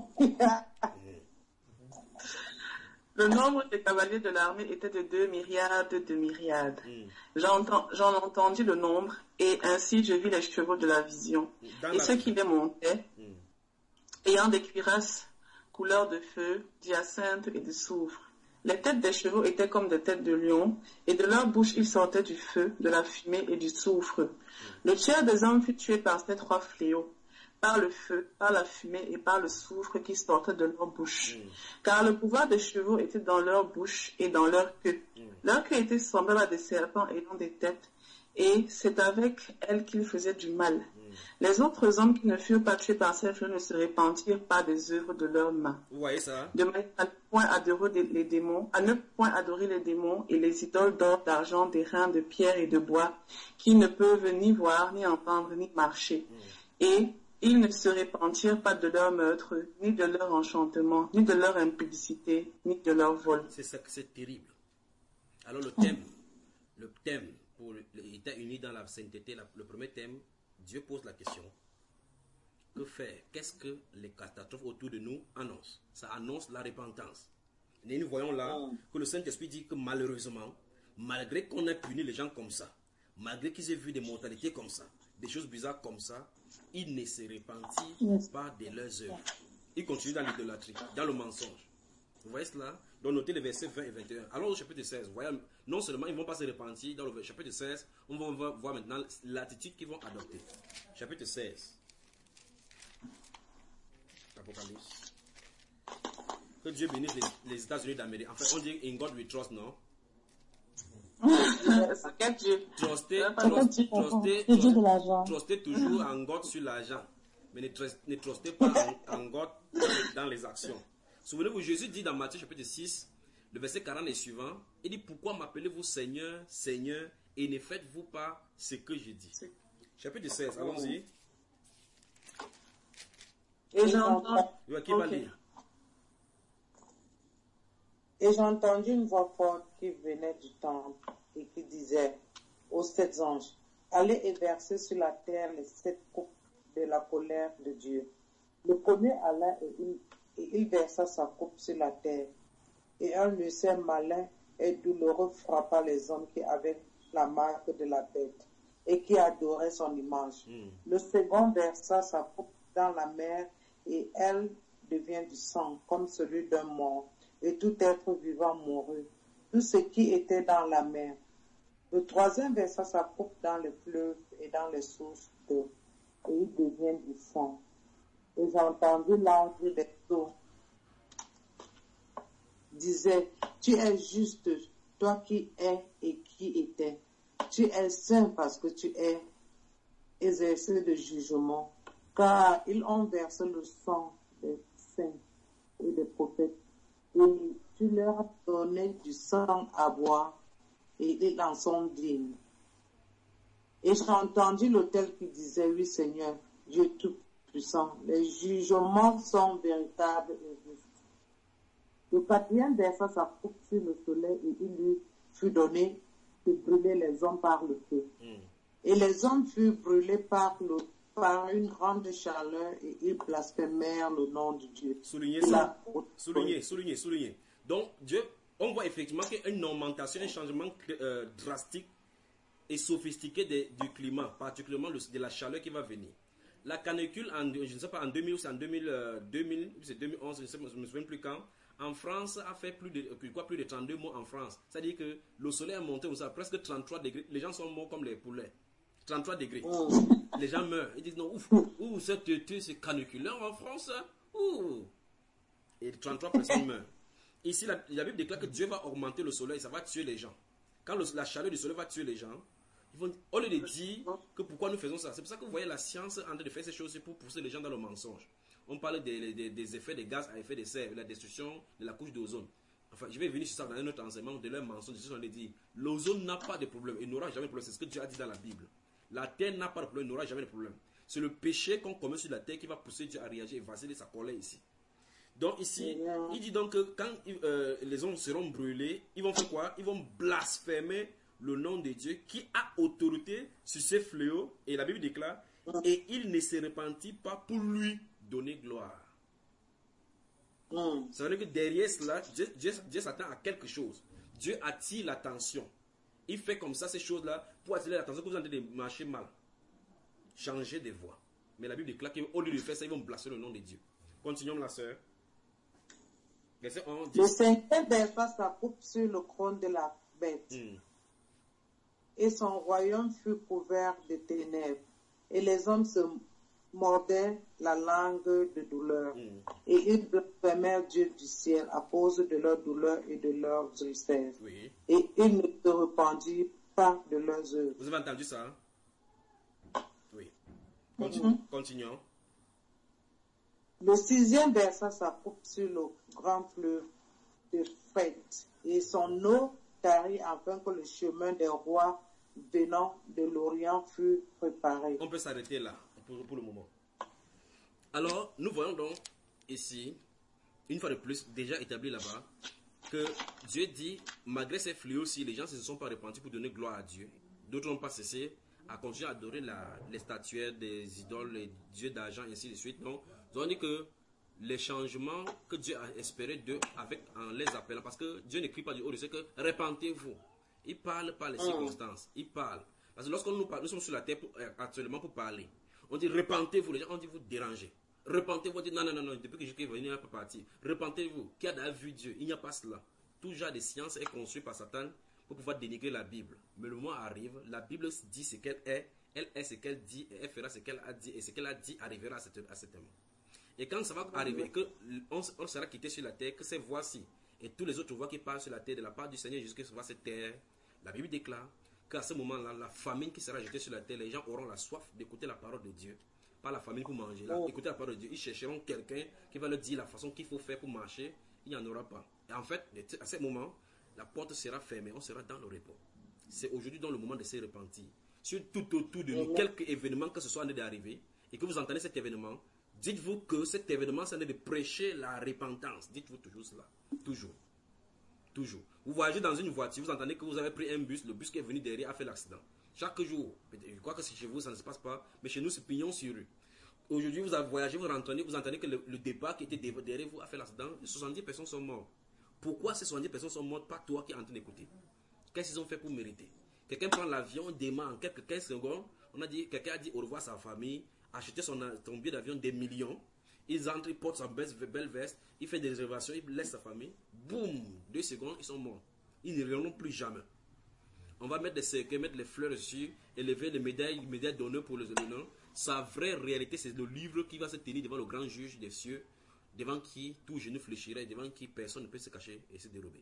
Le nombre des cavaliers de l'armée était de deux myriades de myriades. Mm. J'entends, j'en entendis le nombre, et ainsi je vis les chevaux de la vision. Dans et la- ceux qui les montaient, Mm. ayant des cuirasses couleur de feu, d'hyacinthe et de soufre. Les têtes des chevaux étaient comme des têtes de lion, et de leur bouche il sortait du feu, de la fumée et du soufre. Le tiers des hommes fut tué par ces trois fléaux, par le feu, par la fumée et par le soufre qui sortait de leur bouche. Mm. Car le pouvoir des chevaux était dans leur bouche et dans leur queue. Mm. Leur queue était semblable à des serpents ayant des têtes, et c'est avec elles qu'ils faisaient du mal. Mm. Les autres hommes qui ne furent pas tués par ces fléaux ne se répendirent pas des œuvres de leurs mains. Vous voyez ça? De manière à ne point adorer les démons, à ne point adorer les démons et les idoles d'or, d'argent, d'airain, de pierre et de bois, qui ne peuvent ni voir, ni entendre, ni marcher. Mm. Et ils ne se répendirent pas de leur meurtre, ni de leur enchantement, ni de leur impudicité, ni de leur vol. C'est ça que c'est terrible. Alors le thème, le thème pour les États-Unis dans la sainteté, la- le premier thème, Dieu pose la question. Que faire? Qu'est-ce que les catastrophes autour de nous annoncent? Ça annonce la repentance. Et nous voyons là que le Saint-Esprit dit que malheureusement, malgré qu'on ait puni les gens comme ça, malgré qu'ils aient vu des mortalités comme ça, des choses bizarres comme ça, ils ne se repentirent pas de leurs œuvres. Ils continuent dans l'idolâtrie, dans le mensonge. Vous voyez cela? Donc notez les versets vingt et vingt et un. Alors au chapitre seize, vous voyez, non seulement ils ne vont pas se repentir, dans le chapitre seize, on va voir maintenant l'attitude qu'ils vont adopter. Chapitre seize. Apocalypse. Que Dieu bénisse les, les États-Unis d'Amérique. En fait, on dit in God we trust, non? C'est quel Dieu? Trustez, C'est pas trust- Dieu, pardon. trustez, C'est Dieu de trust- l'argent. trustez toujours en God sur l'argent. Mais ne, trust- ne trustez pas en, en God dans les, dans les actions. Souvenez-vous, Jésus dit dans Matthieu chapitre six, le verset quarante et suivant, il dit, pourquoi m'appelez-vous Seigneur, Seigneur, et ne faites-vous pas ce que je dis? Chapitre seize, allons-y. Et j'entends. Oui, qui va Ok. lire? Et j'ai entendu une voix forte qui venait du temple et qui disait aux sept anges, allez et versez sur la terre les sept coupes de la colère de Dieu. Le premier alla et il, et il versa sa coupe sur la terre. Et un lucère malin et douloureux frappa les hommes qui avaient la marque de la bête et qui adoraient son image. Mm. Le second versa sa coupe dans la mer et elle devient du sang comme celui d'un mort. Et tout être vivant mourut, tout ce qui était dans la mer. Le troisième versa sa coupe dans les fleuves et dans les sources d'eau, et il devient du sang. Et j'ai entendu l'ange des eaux disait, tu es juste, toi qui es et qui étais. Tu es saint parce que tu es exercé de jugement, car ils ont versé le sang des saints et des prophètes. Et tu leur as donné du sang à boire, et ils en sont dignes. Et j'ai entendu l'autel qui disait, oui Seigneur, Dieu Tout-Puissant, les jugements sont véritables et justes. Le quatrième versa sa coupe sur le soleil, et il lui fut donné de brûler les hommes par le feu. Mm. Et les hommes furent brûlés par, le, par une grande chaleur, et ils blasphémèrent le nom de Dieu. Soulignez Et ça. la- Soulignez, soulignez, soulignez. Donc, Dieu, on voit effectivement qu'il y a une augmentation, un changement euh, drastique et sophistiqué de- du climat, particulièrement le- de la chaleur qui va venir. La canicule, en, je ne sais pas, en deux mille ou c'est en deux mille, euh, deux mille, c'est deux mille onze, je ne sais- je ne me souviens plus quand, en France a fait plus de, quoi, plus de trente-deux mots en France. C'est-à-dire que le soleil est monté à presque trente-trois degrés. Les gens sont morts comme les poulets. trente-trois degrés. Les gens meurent. Ils disent non, ouf, ouf, c'est caniculaire en France. Ouh. Et trente-trois personnes meurent. Ici, la, la Bible déclare que Dieu va augmenter le soleil, ça va tuer les gens. Quand le, la chaleur du soleil va tuer les gens, ils vont, au lieu de dire que pourquoi nous faisons ça, c'est pour ça que vous voyez la science en train de faire ces choses pour pousser les gens dans le mensonge. On parle des, des, des effets des gaz à effet de serre, la destruction de la couche d'ozone. Enfin, je vais venir sur ça dans un autre enseignement de leur mensonge. Ils ont dit l'ozone n'a pas de problème, il n'aura jamais de problème. C'est ce que Dieu a dit dans la Bible. La terre n'a pas de problème, il n'aura jamais de problème. C'est le péché qu'on commet sur la terre qui va pousser Dieu à réagir et vaser sa colère ici. Donc ici, il dit donc que quand euh, les hommes seront brûlés, ils vont faire quoi? Ils vont blasphémer le nom de Dieu qui a autorité sur ces fléaux. Et la Bible déclare, et il ne se repentit pas pour lui donner gloire. Mm. Ça veut dire que derrière cela, Dieu, Dieu, Dieu s'attend à quelque chose. Dieu attire l'attention. Il fait comme ça ces choses-là pour attirer l'attention que vous êtes en train de marcher mal. Changer de voie. Mais la Bible déclare qu'au lieu de faire ça, ils vont blasphémer le nom de Dieu. Continuons, la sœur. Verset onze, le cinquième verset s'accoupe sur le trône de la bête. Mm. Et son royaume fut couvert de ténèbres. Et les hommes se mordaient la langue de douleur. Mm. Et ils blasphémèrent Dieu du ciel à cause de leur douleur et de leurs tristesse. Oui. Et ils ne se repentirent pas de leurs œuvres. Vous avez entendu ça? Oui. Continu mm-hmm. Continuons. Le sixième verset s'accoupe sur le grand fleuve de Fret. Et son eau tarit afin que le chemin des rois venant de l'Orient fut préparé. On peut s'arrêter là pour, pour le moment. Alors, nous voyons donc ici, une fois de plus, déjà établi là-bas, que Dieu dit, malgré ces fléaux-ci, les gens ne se sont pas repentis pour donner gloire à Dieu. D'autres n'ont pas cessé à continuer à adorer la, les statuettes, des idoles, les dieux d'argent, et ainsi de suite. Donc, nous avons dit que les changements que Dieu a espéré d'eux avec, en les appelant, parce que Dieu n'écrit pas du haut de ciel que repentez-vous. Il parle par les mmh. circonstances. Il parle. Parce que lorsque nous, nous sommes sur la terre pour, actuellement pour parler, on dit repentez-vous. Les gens, on dit vous dérangez. Repentez-vous. On dit non, non, non, non. Depuis que je suis venu, il n'y a pas parti. Repentez-vous. Qui a vu Dieu? Il n'y a pas cela. Tout genre de science est construit par Satan pour pouvoir dénigrer la Bible. Mais le moment arrive, la Bible dit ce qu'elle est, elle est ce qu'elle dit, et elle fera ce qu'elle a dit, et ce qu'elle a dit arrivera à, cette, à cet moment. Et quand ça va arriver, que on, on sera quitté sur la terre, que ces voix-ci, et tous les autres voix qui parlent sur la terre de la part du Seigneur jusqu'à ce que cette terre, la Bible déclare qu'à ce moment-là, la famine qui sera jetée sur la terre, les gens auront la soif d'écouter la parole de Dieu. Pas la famine pour manger, là. Écouter la parole de Dieu. Ils chercheront quelqu'un qui va leur dire la façon qu'il faut faire pour marcher. Il n'y en aura pas. Et en fait, à ce moment, la porte sera fermée. On sera dans le repos. C'est aujourd'hui dans le moment de se repentir. Sur tout autour de nous, quelques événements que ce soit en train d'arriver, et que vous entendez cet événement, dites-vous que cet événement, c'est en train de prêcher la repentance. Dites-vous toujours cela. Toujours. Toujours. Vous voyagez dans une voiture, vous entendez que vous avez pris un bus, le bus qui est venu derrière a fait l'accident. Chaque jour, je crois que chez vous ça ne se passe pas, mais chez nous c'est pignon sur rue. Aujourd'hui vous avez voyagé, vous entendez, vous entendez que le, le départ qui était derrière vous a fait l'accident, soixante-dix personnes sont mortes. Pourquoi ces soixante-dix personnes sont mortes, pas toi qui es en train d'écouter? Qu'est-ce qu'ils ont fait pour mériter? Quelqu'un prend l'avion, démarre en quelques quinze secondes, on a dit, quelqu'un a dit au revoir à sa famille, acheté son, son billet d'avion des millions. Ils entrent, ils portent sa belle veste, il fait des réservations, il laisse sa famille. Boum, deux secondes, ils sont morts. Ils ne reviendront plus jamais. On va mettre des cercueils, mettre les fleurs dessus, élever les médailles, les médailles d'honneur pour les honneurs. Sa vraie réalité, c'est le livre qui va se tenir devant le grand juge des cieux, devant qui tout genou fléchirait, devant qui personne ne peut se cacher et se dérober.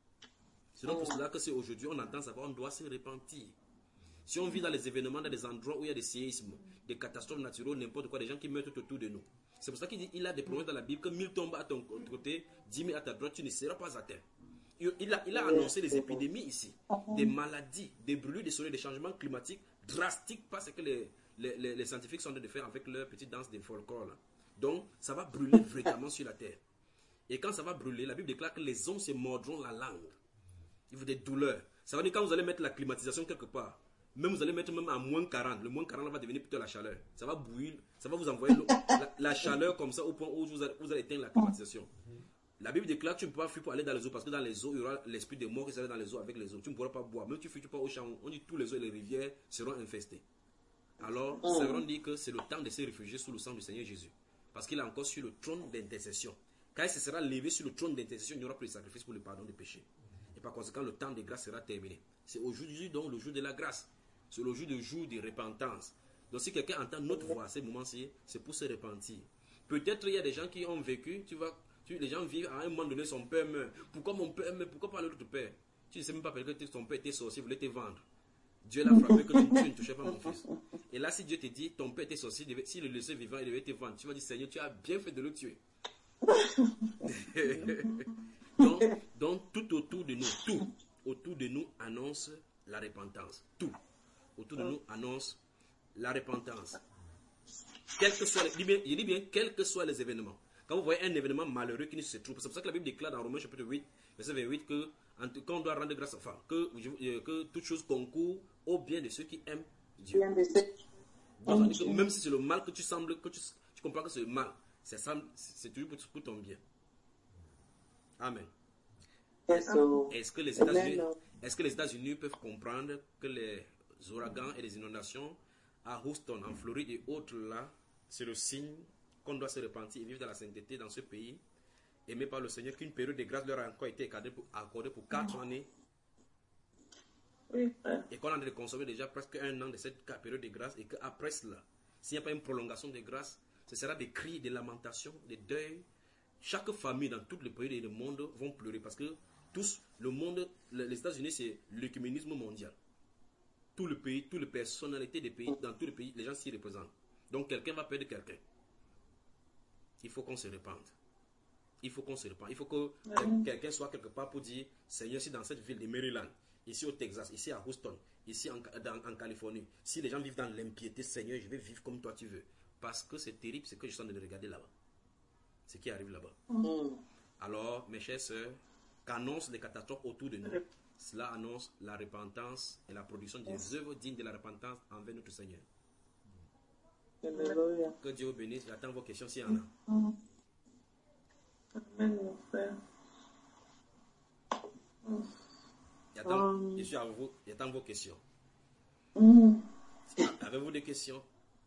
C'est donc pour cela que c'est aujourd'hui, on entend savoir, on doit se repentir. Si on vit dans les événements, dans des endroits où il y a des séismes, des catastrophes naturelles, n'importe quoi, des gens qui meurent tout autour de nous. C'est pour ça qu'il dit, il a des promesses dans la Bible que mille tombent à ton côté, dix mille à ta droite, tu ne seras pas atteint. Il a, il a annoncé des épidémies ici, des maladies, des brûlures, des soleils, des changements climatiques drastiques, parce que les, les, les, les scientifiques sont en train de faire avec leur petite danse des folklore. Là. Donc, ça va brûler vraiment sur la terre. Et quand ça va brûler, la Bible déclare que les hommes se mordront la langue. Il faut des douleurs. Ça veut dire que quand vous allez mettre la climatisation quelque part, même vous allez mettre même à moins quarante, le moins quarante va devenir plutôt la chaleur. Ça va bouillir, ça va vous envoyer la, la chaleur comme ça au point où vous allez, vous allez éteindre la climatisation. La Bible déclare que tu ne peux pas fuir pour aller dans les eaux parce que dans les eaux, il y aura l'esprit de mort qui sera dans les eaux avec les eaux. Tu ne pourras pas boire. Même si tu fuis pas au champ, on dit que tous les eaux et les rivières seront infestées. Alors, ça veut dire que c'est le temps de se réfugier sous le sang du Seigneur Jésus. Parce qu'il est encore sur le trône d'intercession. Quand il se sera levé sur le trône d'intercession, il n'y aura plus de sacrifice pour le pardon des péchés. Et par conséquent, le temps de grâce sera terminé. C'est aujourd'hui donc le jour de la grâce. C'est le jour de jour de repentance. Donc si quelqu'un entend notre voix à ce moment-ci, c'est pour se repentir. Peut-être il y a des gens qui ont vécu, tu vois, tu, les gens vivent à un moment donné, son père meurt. Pourquoi mon père meurt? Pourquoi pas l'autre père? Tu ne sais même pas parce que ton père était sorcier, voulait te vendre. Dieu l'a frappé que tu, tu ne touchais pas mon fils. Et là, si Dieu te dit, ton père était sorcier, s'il le laissait vivant, il devait te vendre. Tu vas dire, Seigneur, tu as bien fait de le tuer. donc, donc, tout autour de nous, tout autour de nous annonce la repentance. Tout autour de nous annonce la repentance. Quel que soit, je dis bien, je dis bien, quels que soient les événements. Quand vous voyez un événement malheureux qui ne se trouve, c'est pour ça que la Bible déclare dans Romains chapitre huit, verset vingt-huit, que quand on doit rendre grâce, enfin, que, que toute chose concourt au bien de ceux qui aiment Dieu. Donc, que même si c'est le mal que tu sembles, que tu, tu comprends que c'est le mal, c'est toujours pour, pour ton bien. Amen. Est-ce que les États-Unis, est-ce que les États-Unis peuvent comprendre que les ouragans et les inondations à Houston, en Floride et autres là, c'est le signe qu'on doit se repentir et vivre dans la sainteté dans ce pays, aimé par le Seigneur, qu'une période de grâce leur a encore été accordée pour, accordée pour quatre années, Oui, et qu'on a de consommer déjà presque un an de cette période de grâce, et qu'après cela, s'il n'y a pas une prolongation de grâce, ce sera des cris, des lamentations, des deuils. Chaque famille dans tout le pays et le monde vont pleurer parce que tous, le monde, les États-Unis, c'est l'œcuménisme mondial. Tout le pays, toutes les personnalités des pays, dans tout le pays, les gens s'y représentent. Donc quelqu'un va perdre quelqu'un. Il faut qu'on se répande. Il faut qu'on se répande. Il faut que mm-hmm. quelqu'un soit quelque part pour dire, Seigneur, si dans cette ville de Maryland, ici au Texas, ici à Houston, ici en, dans, en Californie, si les gens vivent dans l'impiété, Seigneur, je vais vivre comme toi tu veux. Parce que c'est terrible ce que je suis en train de regarder là-bas. Ce qui arrive là-bas. Mm. Alors, mes chers sœurs, qu'annonce les catastrophes autour de nous, cela annonce la repentance et la production des œuvres dignes de la repentance envers notre Seigneur. Alléluia. Que Dieu vous bénisse. J'attends vos questions s'il y en a. Mm. Amen, mon frère. Mm. J'attends, um, je suis à vous. J'attends vos questions. Mm. Avez-vous des questions?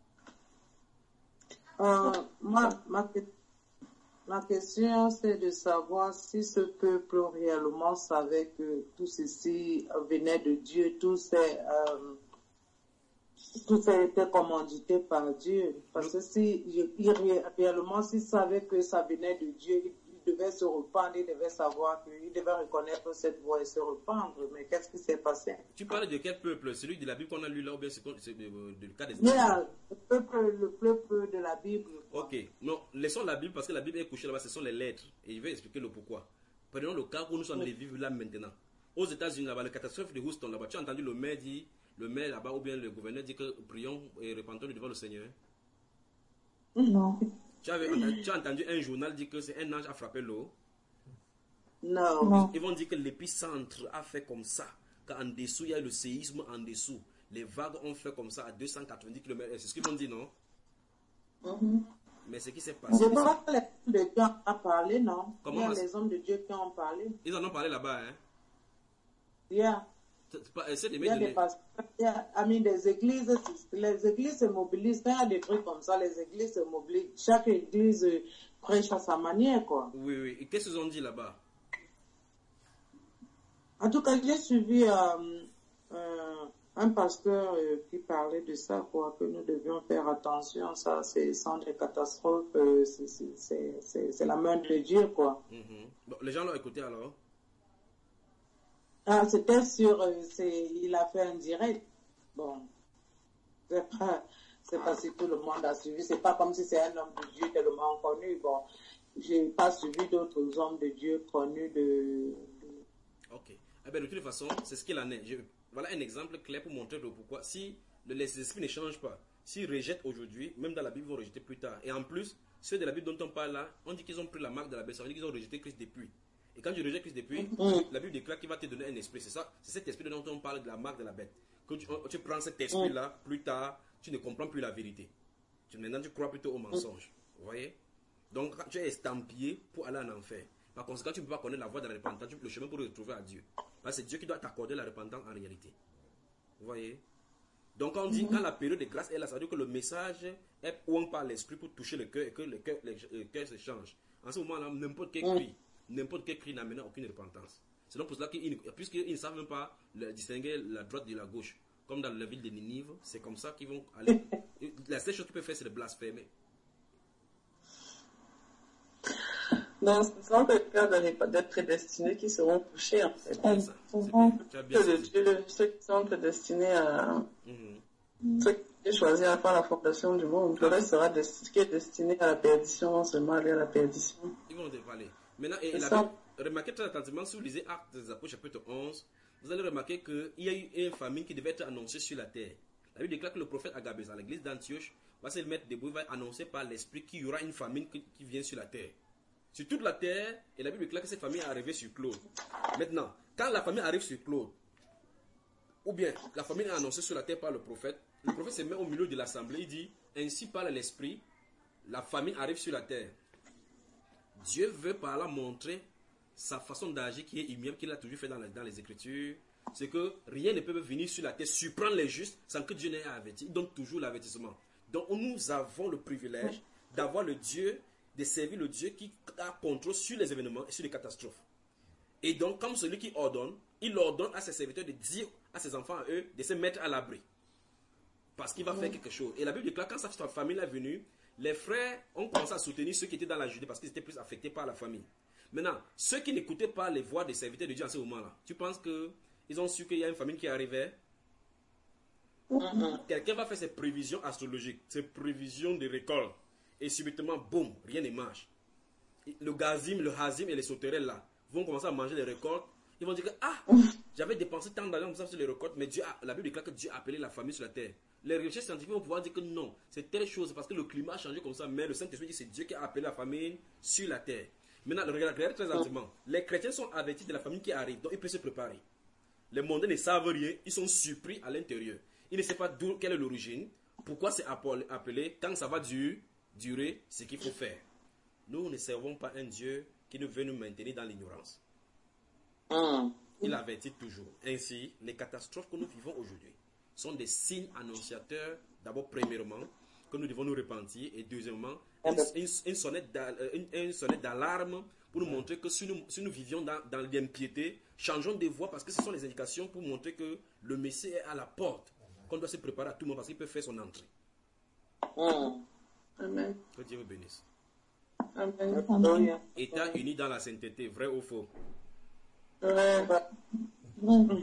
Euh, ma, ma, ma question, c'est de savoir si ce peuple réellement savait que tout ceci venait de Dieu, tout ces, euh, tout ça était commandité par Dieu. Parce que si il, réellement, s'il savait que ça venait de Dieu, il devait se rependre, il devait savoir qu'il devait reconnaître cette voix et se rependre. Mais qu'est-ce qui s'est passé? Tu parles de quel peuple? Celui de la Bible qu'on a lu là ou bien c'est le cas des yeah, le peuple, le peuple de la Bible. Quoi. Ok, non, laissons la Bible parce que la Bible est couchée là-bas, ce sont les lettres. Et je vais expliquer le pourquoi. Prenons le cas où nous sommes allés vivre là maintenant. Aux États-Unis, là-bas, la catastrophe de Houston, là-bas, tu as entendu le maire dire, le maire là-bas ou bien le gouverneur dit que prions et repentons devant le Seigneur? Non. Tu, avais entendu, tu as entendu un journal dire que c'est un ange a frappé l'eau? Non. non. Ils vont dire que l'épicentre a fait comme ça, qu'en dessous, il y a le séisme en dessous. Les vagues ont fait comme ça à deux cent quatre-vingt-dix kilomètres. C'est ce qu'ils vont dire, non? Mm-hmm. Mais ce qui s'est passé... Je crois que les hommes de Dieu en ont parlé, non? Comment? Il y a les hommes de Dieu qui en ont parlé. Ils en ont parlé là-bas, hein? Yeah. Pas, essaie de il y a donner... des pasteurs, il y a, I mean, des églises, les églises se mobilisent. Quand il y a des trucs comme ça, les églises se mobilisent. Chaque église prêche à sa manière, quoi. Oui, oui. Et qu'est-ce qu'ils ont dit là-bas? En tout cas, j'ai suivi euh, euh, un pasteur euh, qui parlait de ça, quoi, que nous devions faire attention. Ça, c'est sans des catastrophes, euh, c'est la main de Dieu, quoi. Mm-hmm. Bon, les gens l'ont écouté alors? Ah, c'était sur, euh, il a fait un direct. Bon, c'est pas, c'est pas si tout le monde a suivi. C'est pas comme si c'est un homme de Dieu tellement connu. Bon, j'ai pas suivi d'autres hommes de Dieu connus de. de... Ok. Eh bien, de toute façon, c'est ce qu'il en est. Je, voilà un exemple clair pour montrer le pourquoi. Si le, les esprits ne changent pas, s'ils rejettent aujourd'hui, même dans la Bible, ils vont rejeter plus tard. Et en plus, ceux de la Bible dont on parle là, on dit qu'ils ont pris la marque de la bête. Ça veut dire qu'ils ont rejeté Christ depuis. Et quand tu rejettes Christ depuis, mm. la Bible déclare qu'il va te donner un esprit. C'est ça, c'est cet esprit dont on parle de la marque de la bête. Quand tu, tu prends cet esprit-là, mm. plus tard, tu ne comprends plus la vérité. Tu, maintenant, tu crois plutôt au mensonge. Vous voyez? Donc, tu es estampillé pour aller en enfer. Par conséquent, tu ne peux pas connaître la voie de la repentance, le chemin pour retrouver à Dieu. Parce que c'est Dieu qui doit t'accorder la repentance en réalité. Vous voyez? Donc, quand on dit, mm-hmm. quand la période de grâce est là, ça veut dire que le message est oint par l'esprit pour toucher le cœur et que le cœur, le, le cœur se change. En ce moment-là, n'importe quel cri, n'importe quel cri n'amène aucune repentance. C'est donc pour cela qu'ils, puisqu'ils ne savent même pas le, distinguer la droite de la gauche, comme dans la ville de Ninive, c'est comme ça qu'ils vont aller. La seule chose qu'ils peuvent faire, c'est de blasphémer. Donc, ce sont les cas d'être prédestinés qui seront touchés, en fait. C'est ça. C'est bien. Tu as bien Ceux, de Dieu, ceux qui sont prédestinés à... Mm-hmm. Ceux qui sont choisis à faire la fondation du monde. Le reste sera destiné, qui est destiné à la perdition, non seulement aller à la perdition. Ils vont dévaler. Maintenant, et, et la, remarquez très attentivement, si vous lisez Actes des Apôtres, chapitre onze, vous allez remarquer qu'il y a eu une famine qui devait être annoncée sur la terre. La Bible déclare que le prophète Agabès, à l'église d'Antioche, va se mettre debout, va annoncer par l'esprit qu'il y aura une famine qui, qui vient sur la terre. Sur toute la terre, et la Bible déclare que cette famille est arrivée sur Claude. Maintenant, quand la famille arrive sur Claude, ou bien la famille est annoncée sur la terre par le prophète, le prophète se met au milieu de l'assemblée, il dit, ainsi parle l'esprit, la famine arrive sur la terre. Dieu veut par là montrer sa façon d'agir qui est immuable, qu'il a toujours fait dans, la, dans les Écritures. C'est que rien ne peut venir sur la terre, surprendre les justes sans que Dieu n'ait averti. Il donne toujours l'avertissement. Donc nous avons le privilège d'avoir le Dieu, de servir le Dieu qui a contrôle sur les événements et sur les catastrophes. Et donc, comme celui qui ordonne, il ordonne à ses serviteurs de dire à ses enfants, à eux, de se mettre à l'abri. Parce qu'il va faire quelque chose. Et la Bible déclare, quand sa famille est venue, les frères ont commencé à soutenir ceux qui étaient dans la Judée parce qu'ils étaient plus affectés par la famine. Maintenant, ceux qui n'écoutaient pas les voix des serviteurs de Dieu à ce moment-là, tu penses qu'ils ont su qu'il y a une famine qui arrivait? Mm-hmm. Quelqu'un va faire ses prévisions astrologiques, ses prévisions de récolte. Et subitement, boum, rien ne marche. Le gazim, le hazim et les sauterelles là vont commencer à manger les récoltes. Ils vont dire que, ah, j'avais dépensé tant d'argent sur les récoltes, mais Dieu a, la Bible déclare que Dieu a appelé la famine sur la terre. Les recherches scientifiques vont pouvoir dire que non, c'est telle chose parce que le climat a changé comme ça, mais le Saint-Esprit dit que c'est Dieu qui a appelé la famine sur la terre. Maintenant, regardez très attentivement. Les chrétiens sont avertis de la famine qui arrive, donc ils peuvent se préparer. Les mondains ne savent rien, ils sont surpris à l'intérieur. Ils ne savent pas d'où, quelle est l'origine, pourquoi c'est appelé, quand ça va durer, durer, ce qu'il faut faire. Nous ne servons pas un Dieu qui ne veut nous maintenir dans l'ignorance. Mm. Il avertit toujours. Ainsi, les catastrophes que nous vivons aujourd'hui sont des signes annonciateurs, d'abord, premièrement, que nous devons nous repentir, et deuxièmement, une, une, une sonnette d'alarme pour nous montrer que si nous, si nous vivions dans, dans l'impiété, changeons de voie parce que ce sont les indications pour montrer que le Messie est à la porte, qu'on doit se préparer à tout moment parce qu'il peut faire son entrée. Mm. Amen. Que Dieu vous bénisse. Amen. Amen. État uni dans la sainteté, vrai ou faux? Vrai, vrai. Vrai,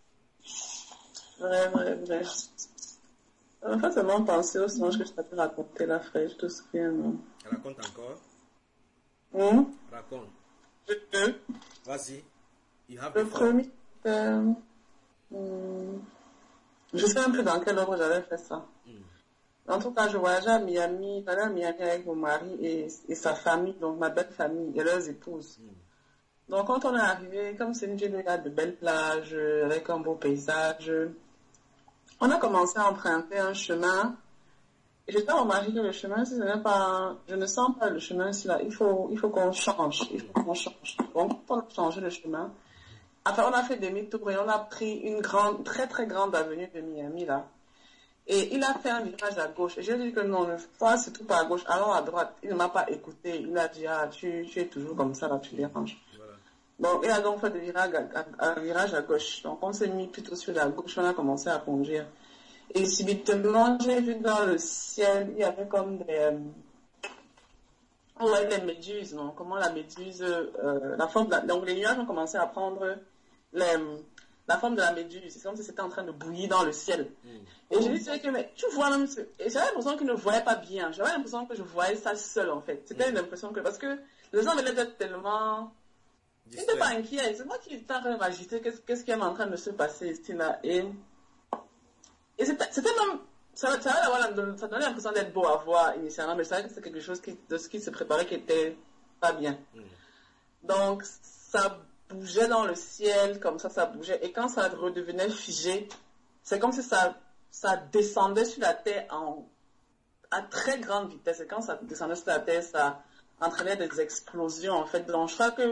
vrai, vrai. En fait, seulement penser au songe que je t'avais raconté là, frère, je te souviens, non? Raconte encore. Hum? Raconte. Je peux. Vas-y. Le premier, euh, hum, je sais un peu dans quel ordre j'avais fait ça. Hum. En tout cas, je voyageais à Miami, j'allais à Miami avec mon mari et, et sa famille, donc ma belle famille et leurs épouses. Mm. Donc quand on est arrivé, comme c'est une ville où il y a de belles plages, avec un beau paysage, on a commencé à emprunter un chemin. Et je dis à mon mari que le chemin, si ce n'est pas, je ne sens pas le chemin là, il faut, il faut qu'on change, il faut qu'on change. Donc on a changé le chemin. Enfin, on a fait demi-tour et on a pris une grande, très très grande avenue de Miami là. Et il a fait un virage à gauche. Et j'ai dit que non, ne pas surtout pas à gauche, allons à droite. Il ne m'a pas écouté. Il a dit, ah, tu, tu es toujours comme ça, là, tu déranges. Voilà. Donc, il a donc fait un virage à, à, à, virage à gauche. Donc, on s'est mis plutôt sur la gauche, on a commencé à conduire. Et subitement, j'ai vu dans le ciel, il y avait comme des... Euh, ouais, des méduses, non? Comment la méduse... Euh, la forme de la, donc, les nuages ont commencé à prendre les... la forme de la méduse, c'est comme si c'était en train de bouillir dans le ciel. Mm. Et je lui disais que, mais tu vois même, et j'avais l'impression qu'il ne voyait pas bien, j'avais l'impression que je voyais ça seul en fait. C'était mm. une impression que, parce que les gens venaient d'être tellement, ils n'étaient pas inquiets, c'est moi qui étais en train de m'agiter, qu'est-ce, qu'est-ce qui est en train de se passer ici là. Et, et c'était, c'était même, ça, ça, ça donnait l'impression d'être beau à voir initialement, mais je savais que c'était quelque chose qui, de ce qui se préparait qui était pas bien. Mm. Donc, ça bougeait dans le ciel, comme ça, ça bougeait. Et quand ça redevenait figé, c'est comme si ça, ça descendait sur la terre en, à très grande vitesse. Et quand ça descendait sur la terre, ça entraînait des explosions, en fait. Donc, je crois que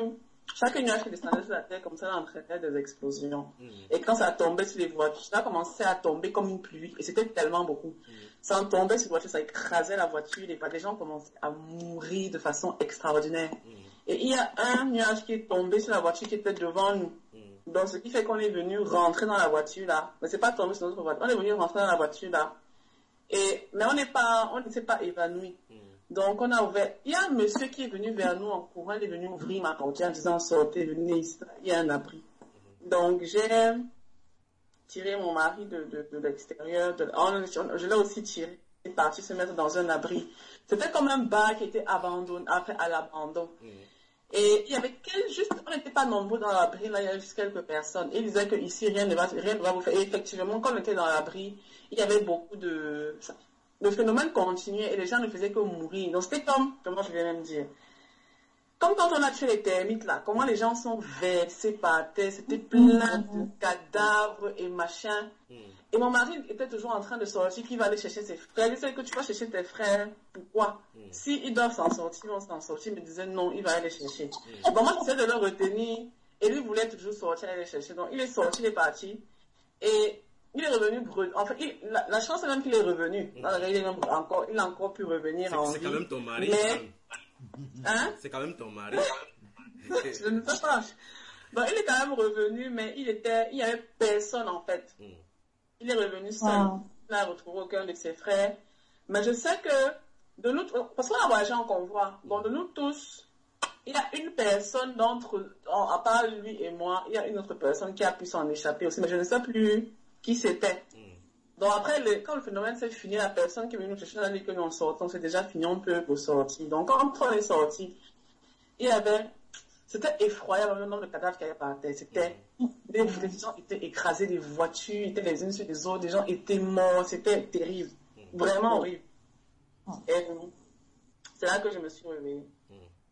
chaque nuage qui descendait sur la terre, comme ça, entraînait des explosions. Mm. Et quand ça tombait sur les voitures, ça commençait à tomber comme une pluie. Et c'était tellement beaucoup. Mm. Ça tombait sur les voitures, ça écrasait la voiture. Les, les gens commençaient à mourir de façon extraordinaire. Mm. Et il y a un nuage qui est tombé sur la voiture qui était devant nous. Mm. Donc, ce qui fait qu'on est venu rentrer dans la voiture là. Mais c'est pas tombé sur notre voiture. On est venu rentrer dans la voiture là. Et, mais on n'est pas, on n'était pas évanoui. Mm. Donc, on a ouvert. Il y a un monsieur qui est venu vers nous en courant, il est venu ouvrir ma portière en disant sortez, venez ici, il y a un abri. Mm. Donc, j'ai tiré mon mari de, de, de l'extérieur. De, je l'ai aussi tiré, il est parti se mettre dans un abri. C'était comme un bar qui était abandonné, après à l'abandon. Mm. Et il y avait quel, juste, on n'était pas nombreux dans l'abri, là, il y avait juste quelques personnes. Et il disait qu'ici, rien ne va, rien ne va vous faire. Et effectivement, quand on était dans l'abri, il y avait beaucoup de. Le phénomène continuait et les gens ne faisaient que mourir. Donc c'était comme, comment je vais même dire, comme quand on a tué les termites là, comment les gens sont versés par terre, c'était plein de cadavres et machin. Mm. Et mon mari était toujours en train de sortir, qu'il va aller chercher ses frères. Il disait que tu vas chercher tes frères, pourquoi? Mm. Si ils doivent s'en sortir, ils vont s'en sortir. Il me disait non, il va aller chercher. Mm. Bon, moi j'essayais de le retenir et lui voulait toujours sortir, aller chercher. Donc il est sorti, il est parti. Et il est revenu brûlé. En fait, il, la, la chance est même qu'il est revenu. Mmh. Dans il, est même encore, il a encore pu revenir en vie. C'est quand même ton mari. Mais... Hein? C'est quand même ton mari. Je ne sais pas. Donc, il est quand même revenu, mais il était, il n'y avait personne en fait. Mmh. Il est revenu seul. Wow. Il n'a retrouvé aucun de ses frères. Mais je sais que de nous, parce qu'on a voyagé en convoi, donc de nous tous, il y a une personne d'entre, à part lui et moi, il y a une autre personne qui a pu s'en échapper aussi, mais je ne sais plus qui c'était. Mm. Donc après, le, quand le phénomène s'est fini, la personne qui est venue nous chercher, on a dit que nous on sortait, c'est déjà fini, on peut ressortir. Donc quand on est sorti, il y avait, c'était effroyable le nombre de cadavres qu'il y avait par terre. C'était, mm. les, les gens étaient écrasés, les voitures étaient les unes sur les autres, les gens étaient morts, c'était terrible, mm. vraiment horrible. Mm. Et c'est là que je me suis réveillée. Mm.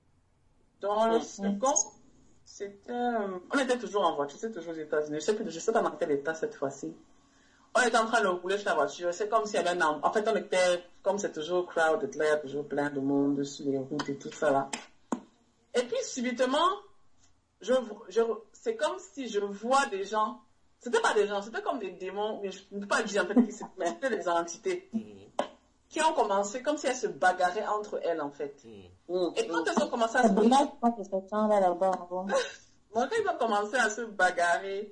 Dans le second, c'était, euh, on était toujours en voiture, c'est toujours aux États-Unis. Je sais plus, je sais pas dans quel état cette fois-ci. On était en train de rouler sur la voiture. C'est comme s'il y avait un, en fait, on était, comme c'est toujours crowded, là, il y a toujours plein de monde sur les routes et tout ça là. Et puis, subitement, je, je, c'est comme si je vois des gens, c'était pas des gens, c'était comme des démons, mais je ne peux pas dire en fait qui c'était des entités. Qui ont commencé comme si elles se bagarraient entre elles en fait. Mm. Et quand elles ont commencé à se bagarrer, quand ils ont commencé à se bagarrer,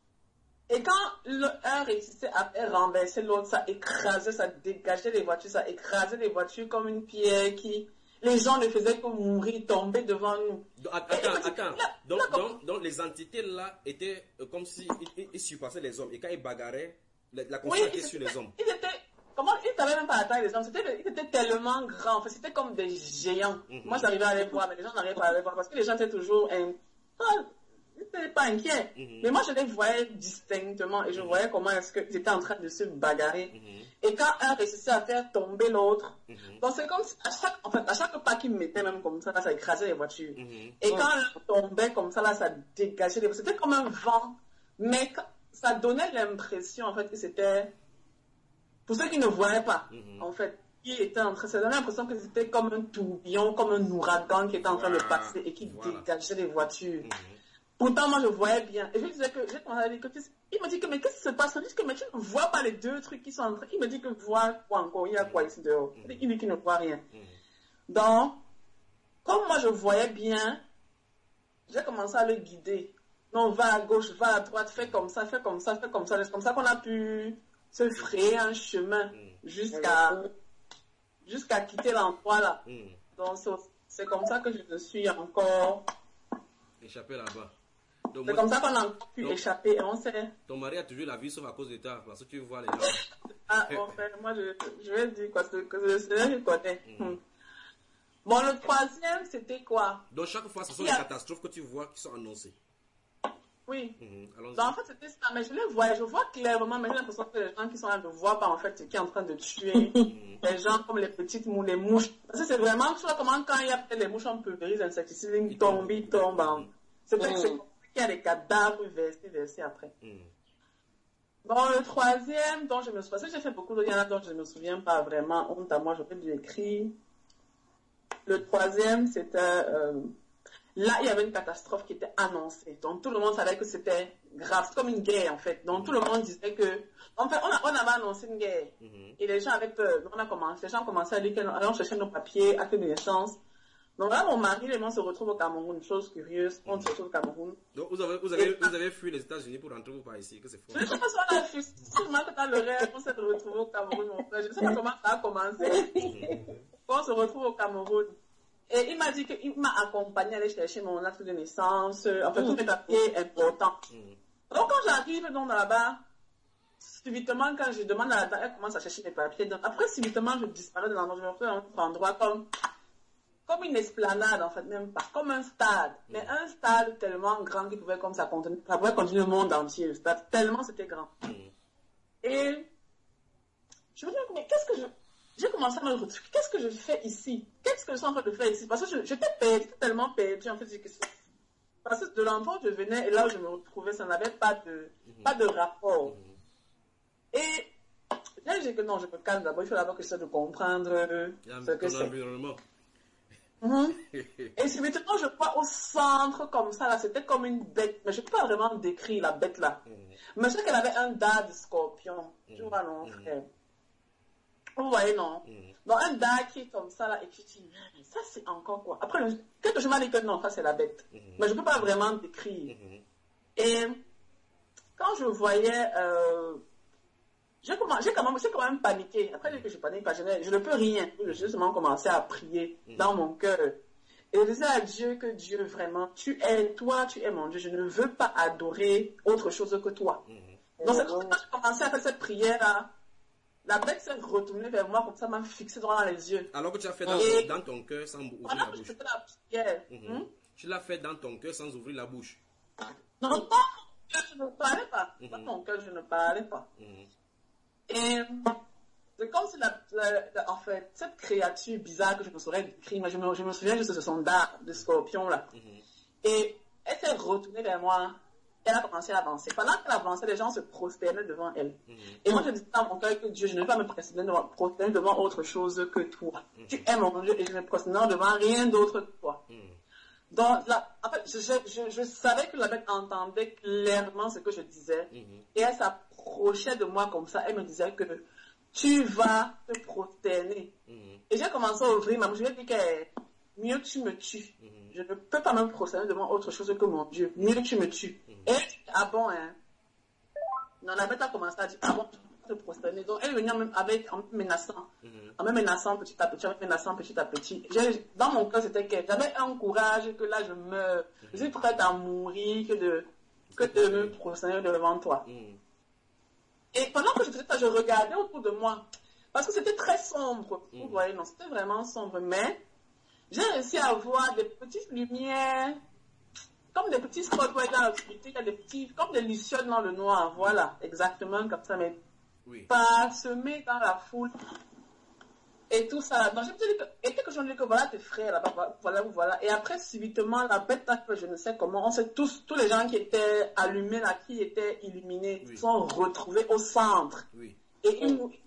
et quand le, un réussissait à renverser l'autre, ça écrasait, ça dégageait les voitures, ça écrasait les voitures comme une pierre qui, les gens ne faisaient que mourir, tomber devant nous. Donc, attends, et, attends. Là, donc, là, donc, donc les entités là étaient euh, comme si ils, ils, ils surpassaient les hommes et quand ils bagarraient, la, la conscience était sur les hommes. Ils étaient Comment ils ne savaient même pas la taille des hommes, c'était, ils étaient tellement grands, en fait, c'était comme des géants. Mm-hmm. Moi, j'arrivais à les voir, mais les gens n'arrivaient pas à les voir parce que les gens étaient toujours, hein, ah, ils n'étaient pas inquiets. Mm-hmm. Mais moi, je les voyais distinctement et je mm-hmm. voyais comment est-ce qu'ils étaient en train de se bagarrer. Mm-hmm. Et quand un réussissait à faire tomber l'autre, mm-hmm. donc c'est comme si à chaque, en fait, à chaque pas qu'ils mettaient même comme ça, là, ça écrasait les voitures. Mm-hmm. Et quand l'un tombait comme ça, là, ça dégageait les voitures. C'était comme un vent, mais ça donnait l'impression, en fait, que c'était, pour ceux qui ne voyaient pas, mm-hmm. en fait, qui était en train, ça donnait l'impression que c'était comme un tourbillon, comme un ouragan qui était en train voilà. de passer et qui voilà. dégageait les voitures. Mm-hmm. Pourtant, moi, je voyais bien. Et je lui disais que, j'ai commencé à dire que, il me dit que, mais qu'est-ce qui se passe? Je lui dis que, mais tu ne vois pas les deux trucs qui sont en train. Il me dit que, vois quoi encore? Il y a quoi ici dehors? Mm-hmm. Il dit qu'il ne voit rien. Mm-hmm. Donc, comme moi, je voyais bien, j'ai commencé à le guider. Non, va à gauche, va à droite, fais comme ça, fais comme ça, fais comme ça. C'est comme ça qu'on a pu se frayer un chemin jusqu'à jusqu'à quitter l'endroit là. Mm. Donc c'est comme ça que je me suis encore échappé là-bas. C'est comme ça qu'on a pu donc, échapper et on sait. Ton mari a toujours la vie sauf à cause de toi parce que tu vois les gens. Ah en fait, moi je, je vais dire quoi, c'est que je sais, je connais. Mm. Bon, le troisième c'était quoi? Donc chaque fois ce sont les a... catastrophes que tu vois qui sont annoncées. Oui. Mm-hmm. Donc, en fait, c'était ça. Mais je les vois, je vois clairement, mais j'ai l'impression que les gens qui sont là ne voient pas, en fait, ce qui est en train de tuer mm-hmm. les gens comme les petites mouches, les mouches. Parce que c'est vraiment, tu vois, comment quand il y a peut-être les mouches en pulvérise, insecticides, ils tombent, ils tombent. Mm-hmm. C'est peut-être mm-hmm. qu'il y a des cadavres versés, versés après. Mm-hmm. Bon, le troisième, dont je me souviens, parce que j'ai fait beaucoup de gens dont je ne me souviens pas vraiment, honte à moi, j'aurais dû écrire. Le troisième, c'était, euh, là, il y avait une catastrophe qui était annoncée. Donc, tout le monde savait que c'était grave. C'est comme une guerre, en fait. Donc, tout le monde disait que... En fait, on, a, on avait annoncé une guerre. Mm-hmm. Et les gens avaient peur. Donc, on a commencé, les gens ont commencé à dire qu'on cherchait nos papiers, acte de naissance. Donc là, mon mari et moi se retrouvent au Cameroun. Une chose curieuse, on se retrouve au Cameroun. Donc, vous avez, vous avez, et, vous avez fui les États-Unis pour rentrer ou pas ici, que c'est fort. Je ne sais pas si on a fui. Sûrement que dans le rêve, on s'est retrouvé au Cameroun, mon frère. Je ne sais pas comment ça a commencé. On se retrouve au Cameroun. Et il m'a dit qu'il m'a accompagné à aller chercher mon acte de naissance, en fait, tous mes papiers importants. Mm. Donc, quand j'arrive donc là-bas, subitement, quand je demande à la dame, elle commence à chercher mes papiers. Donc, après, subitement, je disparais de l'endroit, je me retrouve dans un autre endroit comme, comme une esplanade, en fait, même pas, comme un stade. Mm. Mais un stade tellement grand qu'il pouvait comme ça contenir, ça pouvait contenir le monde entier, le stade, tellement c'était grand. Mm. Et je me dis, mais qu'est-ce que je... J'ai commencé à me retrouver. Qu'est-ce que je fais ici? Qu'est-ce que je suis en train de faire ici? Parce que j'étais perdue, tellement perdue. En fait, parce que de l'endroit où je venais et là où je me retrouvais, ça n'avait pas de, mm-hmm. pas de rapport. Mm-hmm. Et là, j'ai dit que non, je me calme d'abord. Il faut d'abord que j'essaie de comprendre ce que c'est. Mm-hmm. Et subitement, je vois au centre comme ça, là, c'était comme une bête. Mais je ne peux pas vraiment décrire la bête là. Mm-hmm. Mais je sais qu'elle avait un dard de scorpion. Mm-hmm. Tu vois, non, frère. Vous voyez, non? Mm. Donc, un dard qui est comme ça, là, et qui dit, ça, c'est encore quoi? Après, quelque chose m'a dit que non, ça, c'est la bête. Mm. Mais je ne peux pas vraiment décrire. Mm. Et quand je voyais, euh, j'ai quand, quand même paniqué. Après, que je panique, parce que je, je ne peux rien. J'ai justement commencé à prier mm. dans mon cœur. Et je disais à Dieu que Dieu, vraiment, tu es, toi, tu es mon Dieu. Je ne veux pas adorer autre chose que toi. Mm. Donc, c'est quand j'ai commencé à faire cette prière-là, la bête s'est retournée vers moi comme ça, m'a fixé droit dans les yeux. Alors que tu as fait dans, et dans ton cœur sans ouvrir la bouche. La prière, mm-hmm. hmm? Tu l'as fait dans ton cœur sans ouvrir la bouche. Non, non, je ne parlais pas. Mm-hmm. Dans mon cœur, je ne parlais pas. Mm-hmm. Et c'est comme si, la, la, la, en fait, cette créature bizarre que je me saurais décrire, mais je me, je me souviens juste de son dard de scorpion là. Mm-hmm. Et elle s'est retournée vers moi. Elle a commencé à avancer. Pendant qu'elle avançait, les gens se prosternaient devant elle. Mm-hmm. Et moi, je disais dans mon cœur que Dieu, je ne vais pas me prosterner devant, prosterner devant autre chose que toi. Mm-hmm. Tu es mon Dieu et je ne me prosternerai devant rien d'autre que toi. Mm-hmm. Donc, là, en fait, je, je, je savais que la bête entendait clairement ce que je disais. Mm-hmm. Et elle s'approchait de moi comme ça. Elle me disait que tu vas te prosterner. Mm-hmm. Et j'ai commencé à ouvrir ma bouche. Je lui ai dit que mieux que tu me tues. Mm-hmm. Je ne peux pas me prosterner devant autre chose que mon Dieu. Mieux que tu me tues. Mm-hmm. Et ah bon, hein. Non, la bête a commencé à dire, ah bon, tu peux te prosterner. Donc, elle venait même avec, en me menaçant. Mm-hmm. En me menaçant petit à petit, en me menaçant petit à petit. J'ai, dans mon cœur, c'était que j'avais un courage que là, je meurs. Mm-hmm. Je suis prête à mourir que de, que de me prosterner devant toi. Mm-hmm. Et pendant que je faisais ça, je regardais autour de moi. Parce que c'était très sombre. Mm-hmm. Vous voyez, non, c'était vraiment sombre. Mais, j'ai réussi à voir des petites lumières, comme des petits spots dans l'obscurité, il y a des petits, comme des lucioles dans le noir, voilà, exactement comme ça, mais oui. Parsemés dans la foule, et tout ça. Donc, je me suis dit que, et quelque chose, je me dis que voilà tes frères là-bas, voilà, voilà. Et après, subitement, la bête, je ne sais comment, on sait tous, tous les gens qui étaient allumés là, qui étaient illuminés, oui. sont retrouvés au centre. Oui. Et ils nous,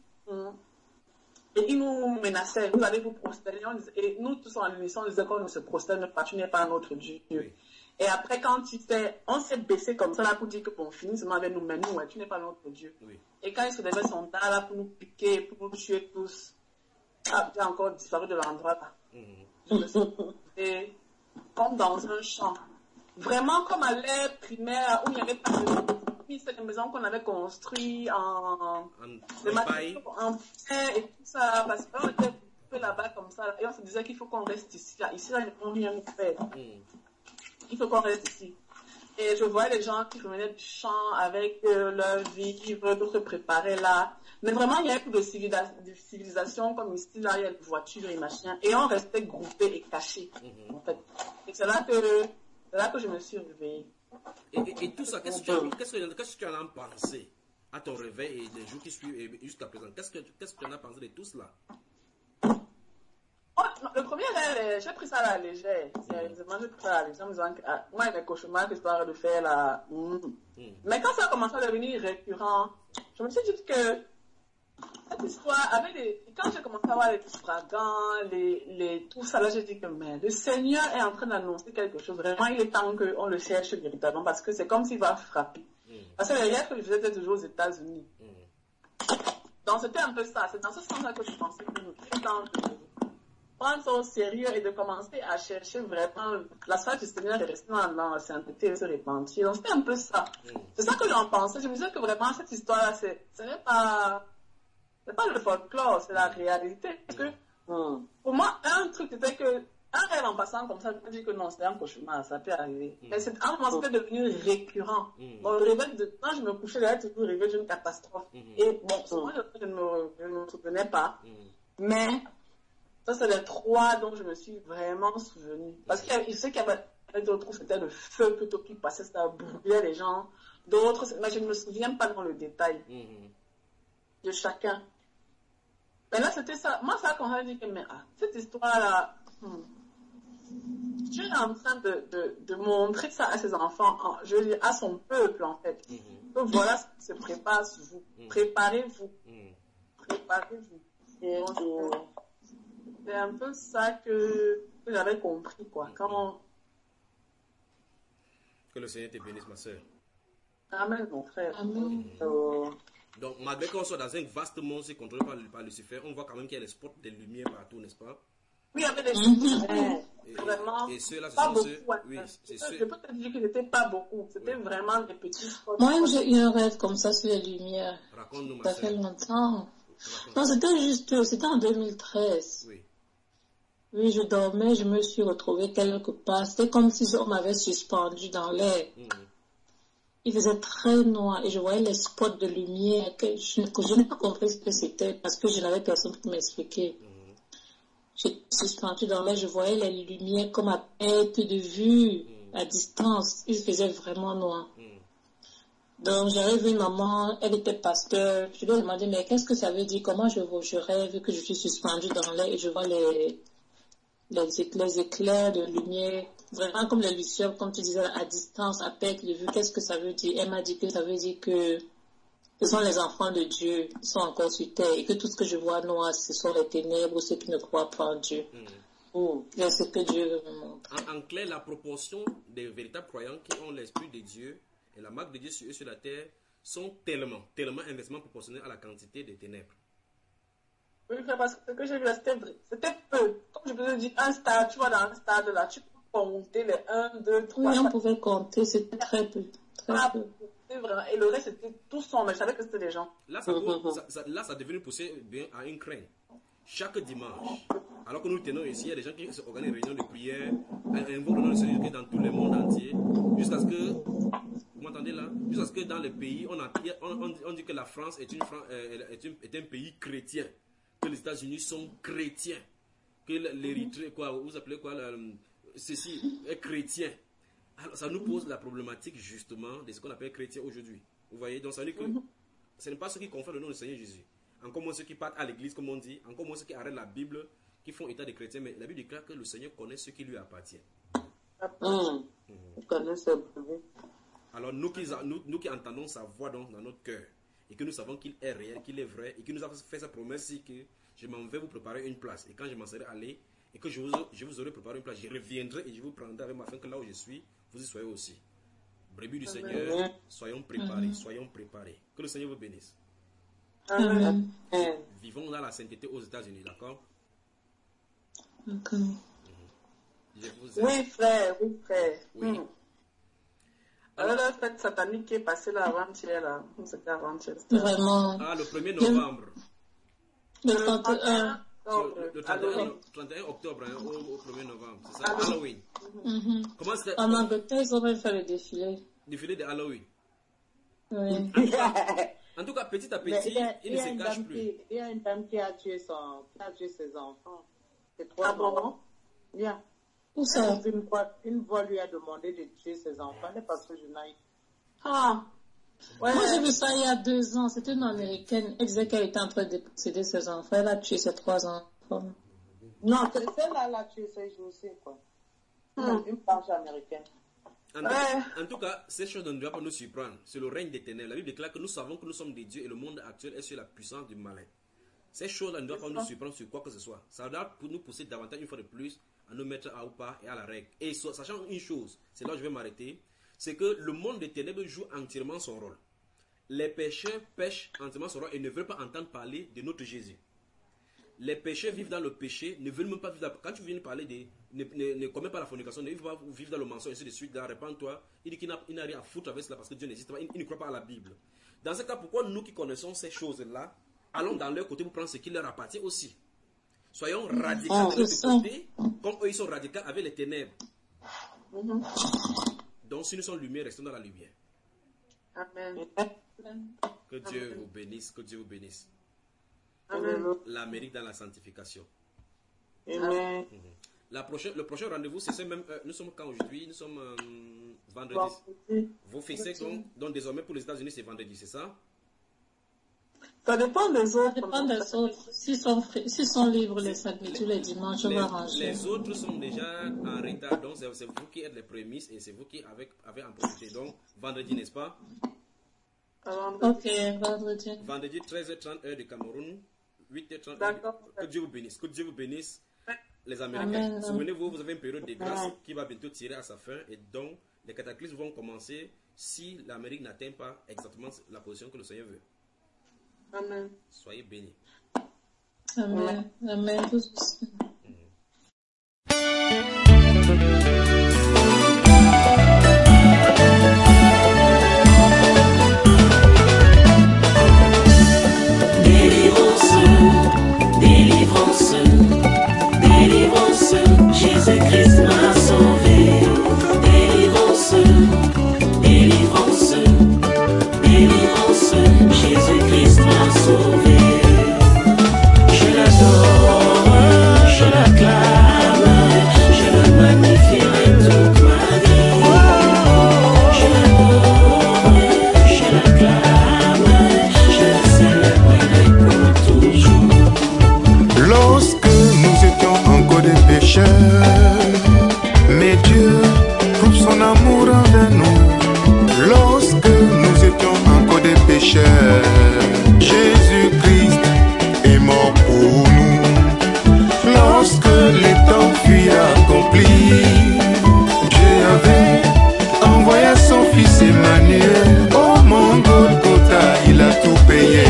Et ils nous menaçaient, vous allez vous prosterner. Et nous tous en unisson, on disait qu'on ne se prosterne pas, tu n'es pas notre Dieu. Oui. Et après, quand il s'est, on s'est baissé comme ça là pour dire que bon, finissement avec nous, mais nous, ouais, tu n'es pas notre Dieu. Oui. Et quand il se levait son tas là pour nous piquer, pour nous tuer tous, ah, il a encore disparu de l'endroit là. Mm-hmm. Et comme dans un champ. Vraiment comme à l'ère primaire où il n'y avait pas de... C'est une maison qu'on avait construite en, en, en pierre et tout ça, parce qu'on était là-bas comme ça, et on se disait qu'il faut qu'on reste ici. Là. Ici, là, on vient nous faire. Mm. Il faut qu'on reste ici. Et je voyais les gens qui revenaient du champ avec euh, leurs vivres, d'autres préparés là. Mais vraiment, il y avait plus de, civilisa- de civilisation comme ici, là, il y a des voitures et machin. Et on restait groupés et cachés, mm-hmm. en fait. Et c'est là que, c'est là que je me suis réveillée. Et, et, et tout ça, qu'est-ce que, tu as, qu'est-ce, que, qu'est-ce que tu en as pensé à ton réveil et les jours qui suivent et jusqu'à présent? Qu'est-ce que, qu'est-ce que tu en as pensé de tout cela? Oh, non, le premier rêve, j'ai pris ça à la légère. Sérieusement, j'ai pris ça à la légère. Moi, il y a des cauchemars que je dois de faire là. Mm. Mm. Mais quand ça a commencé à devenir récurrent, je me suis dit que cette histoire, avec les, quand j'ai commencé à voir les ouragans, les, les, tout ça, là, j'ai dit que, mais le Seigneur est en train d'annoncer quelque chose. Vraiment, il est temps qu'on le cherche véritablement, parce que c'est comme s'il va frapper. Mm. Parce que les rêves que je faisais étaient toujours aux États-Unis. Mm. Donc, c'était un peu ça. C'est dans ce sens-là que je pensais que nous, c'est temps de prendre ça au sérieux et de commencer à chercher vraiment la face du Seigneur est restée dans la sainteté et se repentir. Donc, c'était un peu ça. Mm. C'est ça que j'en pensais. Je me disais que vraiment, cette histoire-là, c'est, ce n'est pas, c'est pas le folklore, c'est la réalité. Parce que, mm. pour moi, un truc, c'était que, un rêve en passant comme ça, je me dis que non, c'était un cauchemar, ça peut arriver. Mm. Mais c'est un moment, c'était devenu récurrent. Mm. Bon, le réveil de, quand je me couchais, j'avais toujours rêvé d'une catastrophe. Mm. Et bon, souvent, je ne me, je me souvenais pas. Mm. Mais, ça, c'est les trois dont je me suis vraiment souvenue. Parce qu'il sait qu'il y avait d'autres où c'était le feu plutôt qui passait, ça brûlait les gens. D'autres, mais je ne me souviens pas dans le détail mm-hmm. de chacun. Mais là, c'était ça. Moi, ça, quand on a dit que, mais ah, cette histoire-là, hmm, Dieu est en train de, de, de montrer ça à ses enfants, en, je veux dire, à son peuple, en fait. Mm-hmm. Donc, voilà ce qui se prépare sur vous. Mm-hmm. Préparez-vous. Mm-hmm. Préparez-vous. Et on, c'est un peu ça que, que j'avais compris, quoi. Quand... Que le Seigneur te bénisse, ma soeur. Amen, mon frère. Amen. Euh... Donc, malgré qu'on soit dans un vaste monde, c'est contrôlé par, par Lucifer, on voit quand même qu'il y a des spots de lumière partout, n'est-ce pas? Oui, il y avait des lumières. Et, vraiment. Et ceux-là, ce pas sont beaucoup, ceux. ouais. Oui, c'est je ceux. peux te dire qu'ils n'étaient pas beaucoup. C'était oui. vraiment des petits spots. Moi, j'ai eu un rêve comme ça sur les lumières. Raconte-nous, ma ça soeur. fait longtemps. Non, c'était juste, c'était en deux mille treize. Oui. Oui, je dormais, je me suis retrouvée quelque part. C'était comme si on m'avait suspendu dans l'air. Mmh. Il faisait très noir et je voyais les spots de lumière que je, que je n'ai pas compris ce que c'était parce que je n'avais personne pour m'expliquer. Mmh. J'étais suspendue dans l'air, je voyais les lumières comme à perte de vue, mmh. à distance. Il faisait vraiment noir. Mmh. Donc, j'avais vu une maman, elle était pasteur. Je lui ai demandé, mais qu'est-ce que ça veut dire? Comment je, je rêve que je suis suspendue dans l'air et je vois les... Les éclairs, les éclairs de lumière, vraiment comme les lucioles, comme tu disais, à distance, à perte de vue. Qu'est-ce que ça veut dire? Elle m'a dit que ça veut dire que ce sont les enfants de Dieu qui sont encore sur terre et que tout ce que je vois noir, ce sont les ténèbres ou ceux qui ne croient pas en Dieu. Mm. Mm. C'est ce que Dieu me montre. En, en clair, la proportion des véritables croyants qui ont l'esprit de Dieu et la marque de Dieu sur eux sur la terre sont tellement, tellement inversement proportionnels à la quantité des ténèbres. Oui, parce que ce que j'ai vu là, c'était vrai. C'était peu. Comme je vous ai dit, un stade, tu vois, dans un stade là, tu peux compter les un, deux, trois. Oui, on pouvait compter, c'était très peu. Très ah, peu. C'est vrai. Et le reste, c'était tout sombre, mais je savais que c'était des gens. Là, ça, mm-hmm. ça, ça, là, ça devient poussé bien à une crainte. Chaque dimanche, alors que nous tenons ici, il y a des gens qui organisent des réunions de prière, invoquent le nom du Seigneur dans tout le monde entier, jusqu'à ce que, vous m'entendez là, jusqu'à ce que dans les pays, on, a, on, on, on dit que la France est, une, est, une, est un pays chrétien. Que les États-Unis sont chrétiens, que l'Érythrée, quoi, vous appelez quoi, la, ceci est chrétien. Alors, ça nous pose la problématique justement de ce qu'on appelle chrétien aujourd'hui. Vous voyez, donc ça veut dire que mm-hmm. ce n'est pas ceux qui confèrent le nom du Seigneur Jésus. Encore moins ceux qui partent à l'église, comme on dit, encore moins ceux qui arrêtent la Bible, qui font état de chrétiens, mais la Bible déclare que le Seigneur connaît ceux qui lui appartiennent. Mmh. Mmh. Alors nous qui, nous, nous qui entendons sa voix donc, dans notre cœur, et que nous savons qu'il est réel, qu'il est vrai, et qu'il nous a fait sa promesse, c'est que je m'en vais vous préparer une place. Et quand je m'en serai allé, et que je vous, je vous aurai préparé une place, je reviendrai et je vous prendrai avec ma fin, que là où je suis, vous y soyez aussi. Brebis du Seigneur, soyons préparés, soyons préparés. Que le Seigneur vous bénisse. Amen. Vivons dans la sainteté aux États-Unis, d'accord? D'accord. Oui, frère, oui, frère. Oui. Hmm. Alors, la fête satanique qui est passée là avant-hier, là. C'était avant-hier. Vraiment. Ah, le premier novembre. Le trente et un. Le, le trente et un, trente et un octobre hein, au, au premier novembre, c'est ça? Halloween. Halloween. Mm-hmm. Comment c'était? En Angleterre, ils ont même fait le défilé. Défilé de Halloween. Oui. En tout cas, petit à petit, il, a, il, il ne se cache plus. Qui, il y a une dame qui a tué, son, qui a tué ses enfants. C'est trois ah bon? Bien. Où ça? Une fois, une fois, lui a demandé de tuer ses enfants, n'est pas que je n'aille. Ah. Ouais. Moi, j'ai vu ça il y a deux ans. C'était une américaine. Elle disait qu'elle était en train de posséder ses enfants. Elle a tué ses trois enfants. Non, celle-là, elle a tué ses jours aussi, quoi. Hmm. Une planche américaine. En, Ouais. en tout cas, ces choses ne doivent pas nous surprendre. C'est le règne des ténèbres. La Bible déclare que nous savons que nous sommes des dieux et le monde actuel est sur la puissance du malin. Ces choses-là ne doivent pas nous surprendre sur quoi que ce soit. Ça doit nous pousser davantage, une fois de plus, à nous mettre à ou pas et à la règle. Et sachant une chose, c'est là où je vais m'arrêter, c'est que le monde des ténèbres joue entièrement son rôle. Les pécheurs pêchent entièrement son rôle et ne veulent pas entendre parler de notre Jésus. Les pécheurs vivent dans le péché, ne veulent même pas vivre dans... Quand tu viens parler de... Ne, ne, ne commets pas la fornication, ne pas vivre dans le mensonge, ainsi de suite, répands-toi. Il dit qu'il n'a, il n'a rien à foutre avec cela parce que Dieu n'existe pas, il, il ne croit pas à la Bible. Dans ce cas, pourquoi nous qui connaissons ces choses-là, allons dans leur côté pour prendre ce qui leur appartient aussi? Soyons radicaux Ah, de c'est notre côté, comme eux ils sont radicaux avec les ténèbres. Mhm. Donc si nous sommes lumière, restons dans la lumière. Amen. Que Dieu vous bénisse, que Dieu vous bénisse. Amen. L'Amérique dans la sanctification. Amen. La prochaine, le prochain rendez-vous, c'est ce même. Euh, nous sommes quand aujourd'hui? Nous sommes euh, vendredi. Vendredi. Vous fixez donc, donc désormais pour les États-Unis, c'est vendredi, c'est ça? Ça dépend des Ça autres. dépend des autres. S'ils sont, free- s'ils sont libres les samedis, tous les dimanches, on Les, va arranger. les autres sont déjà en retard, donc c'est c'est vous qui êtes les prémices et c'est vous qui avez, avez en profité. Donc, vendredi, n'est-ce pas? Alors, Ok, vendredi. Vendredi, treize heures trente, heure de Cameroun, huit heures trente. D'accord. Que Dieu vous bénisse. Que Dieu vous bénisse, les Américains. Amen. Souvenez-vous, vous avez une période de grâce qui va bientôt tirer à sa fin et donc les cataclysmes vont commencer si l'Amérique n'atteint pas exactement la position que le Seigneur veut. Amen. Soyez bénis. Amen. Amen. Tous aussi. Délivrance, délivrance, délivrance, Jésus-Christ m'a sauvé. Délivrance, délivrance, délivrance, Jésus-Christ m'a sauvé. Je l'adore, je l'acclame, je le magnifierai toute ma vie. Je l'adore, je l'acclame, je le célébrerai pour toujours. Lorsque nous étions encore des pécheurs, mais Dieu prouve son amour envers nous. Lorsque nous étions encore des pécheurs, Jésus-Christ est mort pour nous. Lorsque les temps furent accomplis, Dieu avait envoyé son fils Emmanuel. Au mont Golgotha, il a tout payé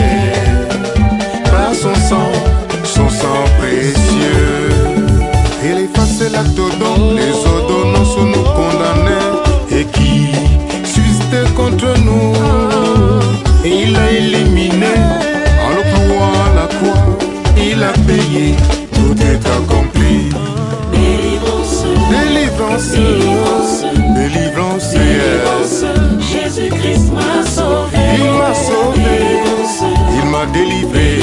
par son sang, son sang précieux. Il effaçait l'acte dont les ordonnances nous condamnaient et qui subsistait contre nous. Il a éliminé en le clouant à la croix. Il a payé, tout est accompli. Délivrance, Délivrance, délivrance, délivrance, délivrance, Jésus-Christ m'a sauvé. il m'a sauvé, Délivrance, il m'a délivré.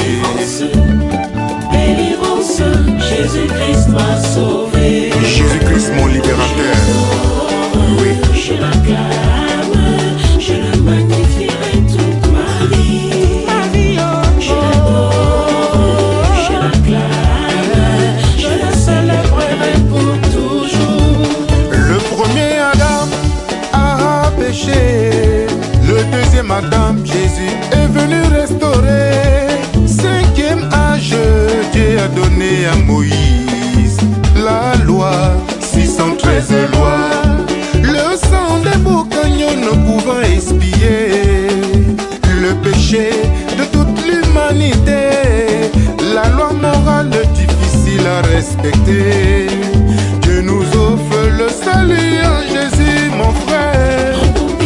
délivrance, Jésus-Christ m'a sauvé. Jésus-Christ mon libérateur. Oui. Je l'acclame, je le magnifierai toute ma vie. Je l'adore, je l'acclame, je le célébrerai pour toujours. Le premier Adam a péché. Le deuxième Adam, Jésus est venu restaurer. Cinquième âge, Dieu a donné à Moïse la loi, six cent treize lois. Le sang des boucagnons ne pouvant expier le péché de toute l'humanité. La loi morale difficile à respecter. Dieu nous offre le salut en Jésus, mon frère.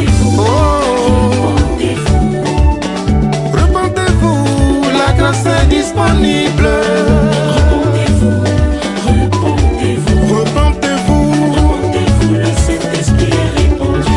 Oh, repentez-vous, la grâce est disponible. Repentez-vous, repentez-vous, Repentez-vous, repentez-vous, le Saint-Esprit est répandu.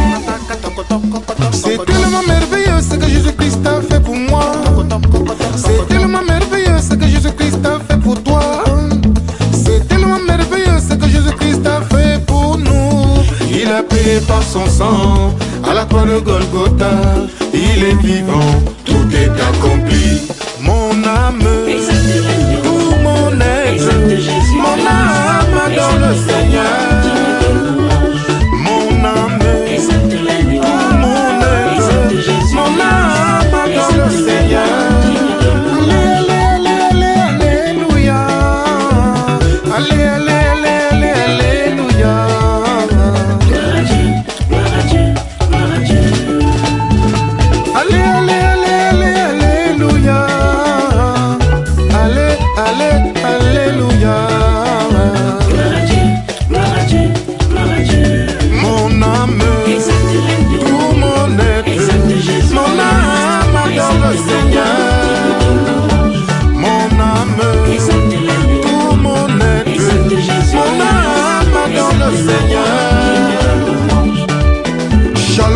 c'est tellement merveilleux ce que Jésus-Christ a fait pour moi. C'est tellement merveilleux ce que Jésus-Christ a fait pour toi. C'est tellement merveilleux ce que Jésus-Christ a fait pour nous. Il a payé par son sang à la croix de Golgotha. Il est vivant, tout est accompli. Mon âme, Exalte l'agneau, tout mon être, exalte Jésus, mon âme dans le Seigneur. Mon âme,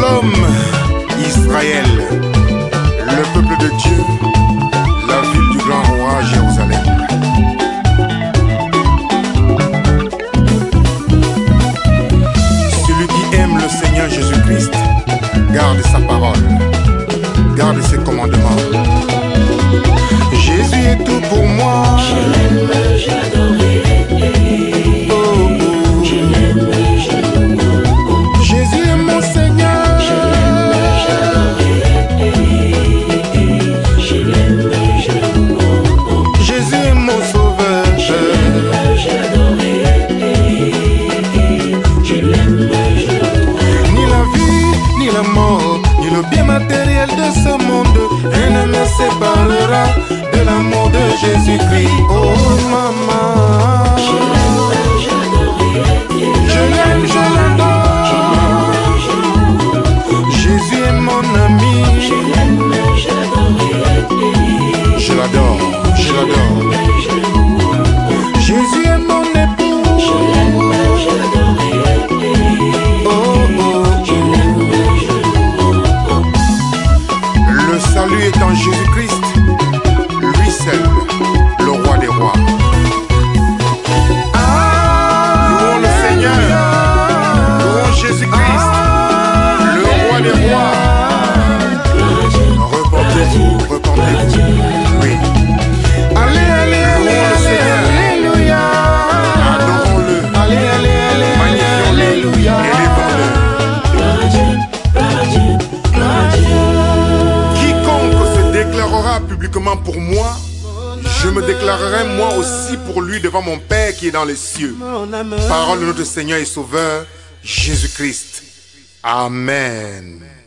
comme Israël, le peuple de Dieu, la ville du grand roi Jérusalem. Celui qui aime le Seigneur Jésus-Christ garde sa parole, garde ses commandements. Jésus est tout pour moi. Je l'aime, je l'adorerai. Oh, oh. Je l'aime, je l'aime. Jésus est mon Seigneur. Je l'aime, je l'adorerai. Je l'aime, je l'aime. Jésus est mon sauveur. Je l'aime, je l'adorerai. Je l'aime, je l'aime. Ni la vie, ni la mort, ni le bien matériel de ce monde, rien ne me séparera de l'amour de Jésus-Christ. Oh maman, Je l'aime, je l'adorerai. je l'aime, je l'adore. Jésus est mon ami. Je l'aime, je l'adorerai. Je l'adore, je l'adore. Jésus est mon époux. Je l'aime, je l'adorerai. Oh, oh. Je l'aime, je l'aime. Le salut est en Jésus-Christ, lui seul, le roi des rois. Louons le Seigneur, louons Jésus-Christ, le roi des rois. Repentez-vous, repentez-vous. Oui. Allez, allez, allez, allez, alléluia. Adorons-le. Allez, allez, allez, magnifions-le, alléluia. Élevons-le. Gloire à Dieu, gloire à Dieu, gloire à Dieu. Quiconque se déclarera publiquement pour moi, je me déclarerai moi aussi pour lui devant mon Père qui est dans les cieux. Parole de notre Seigneur et Sauveur, Jésus-Christ. Amen.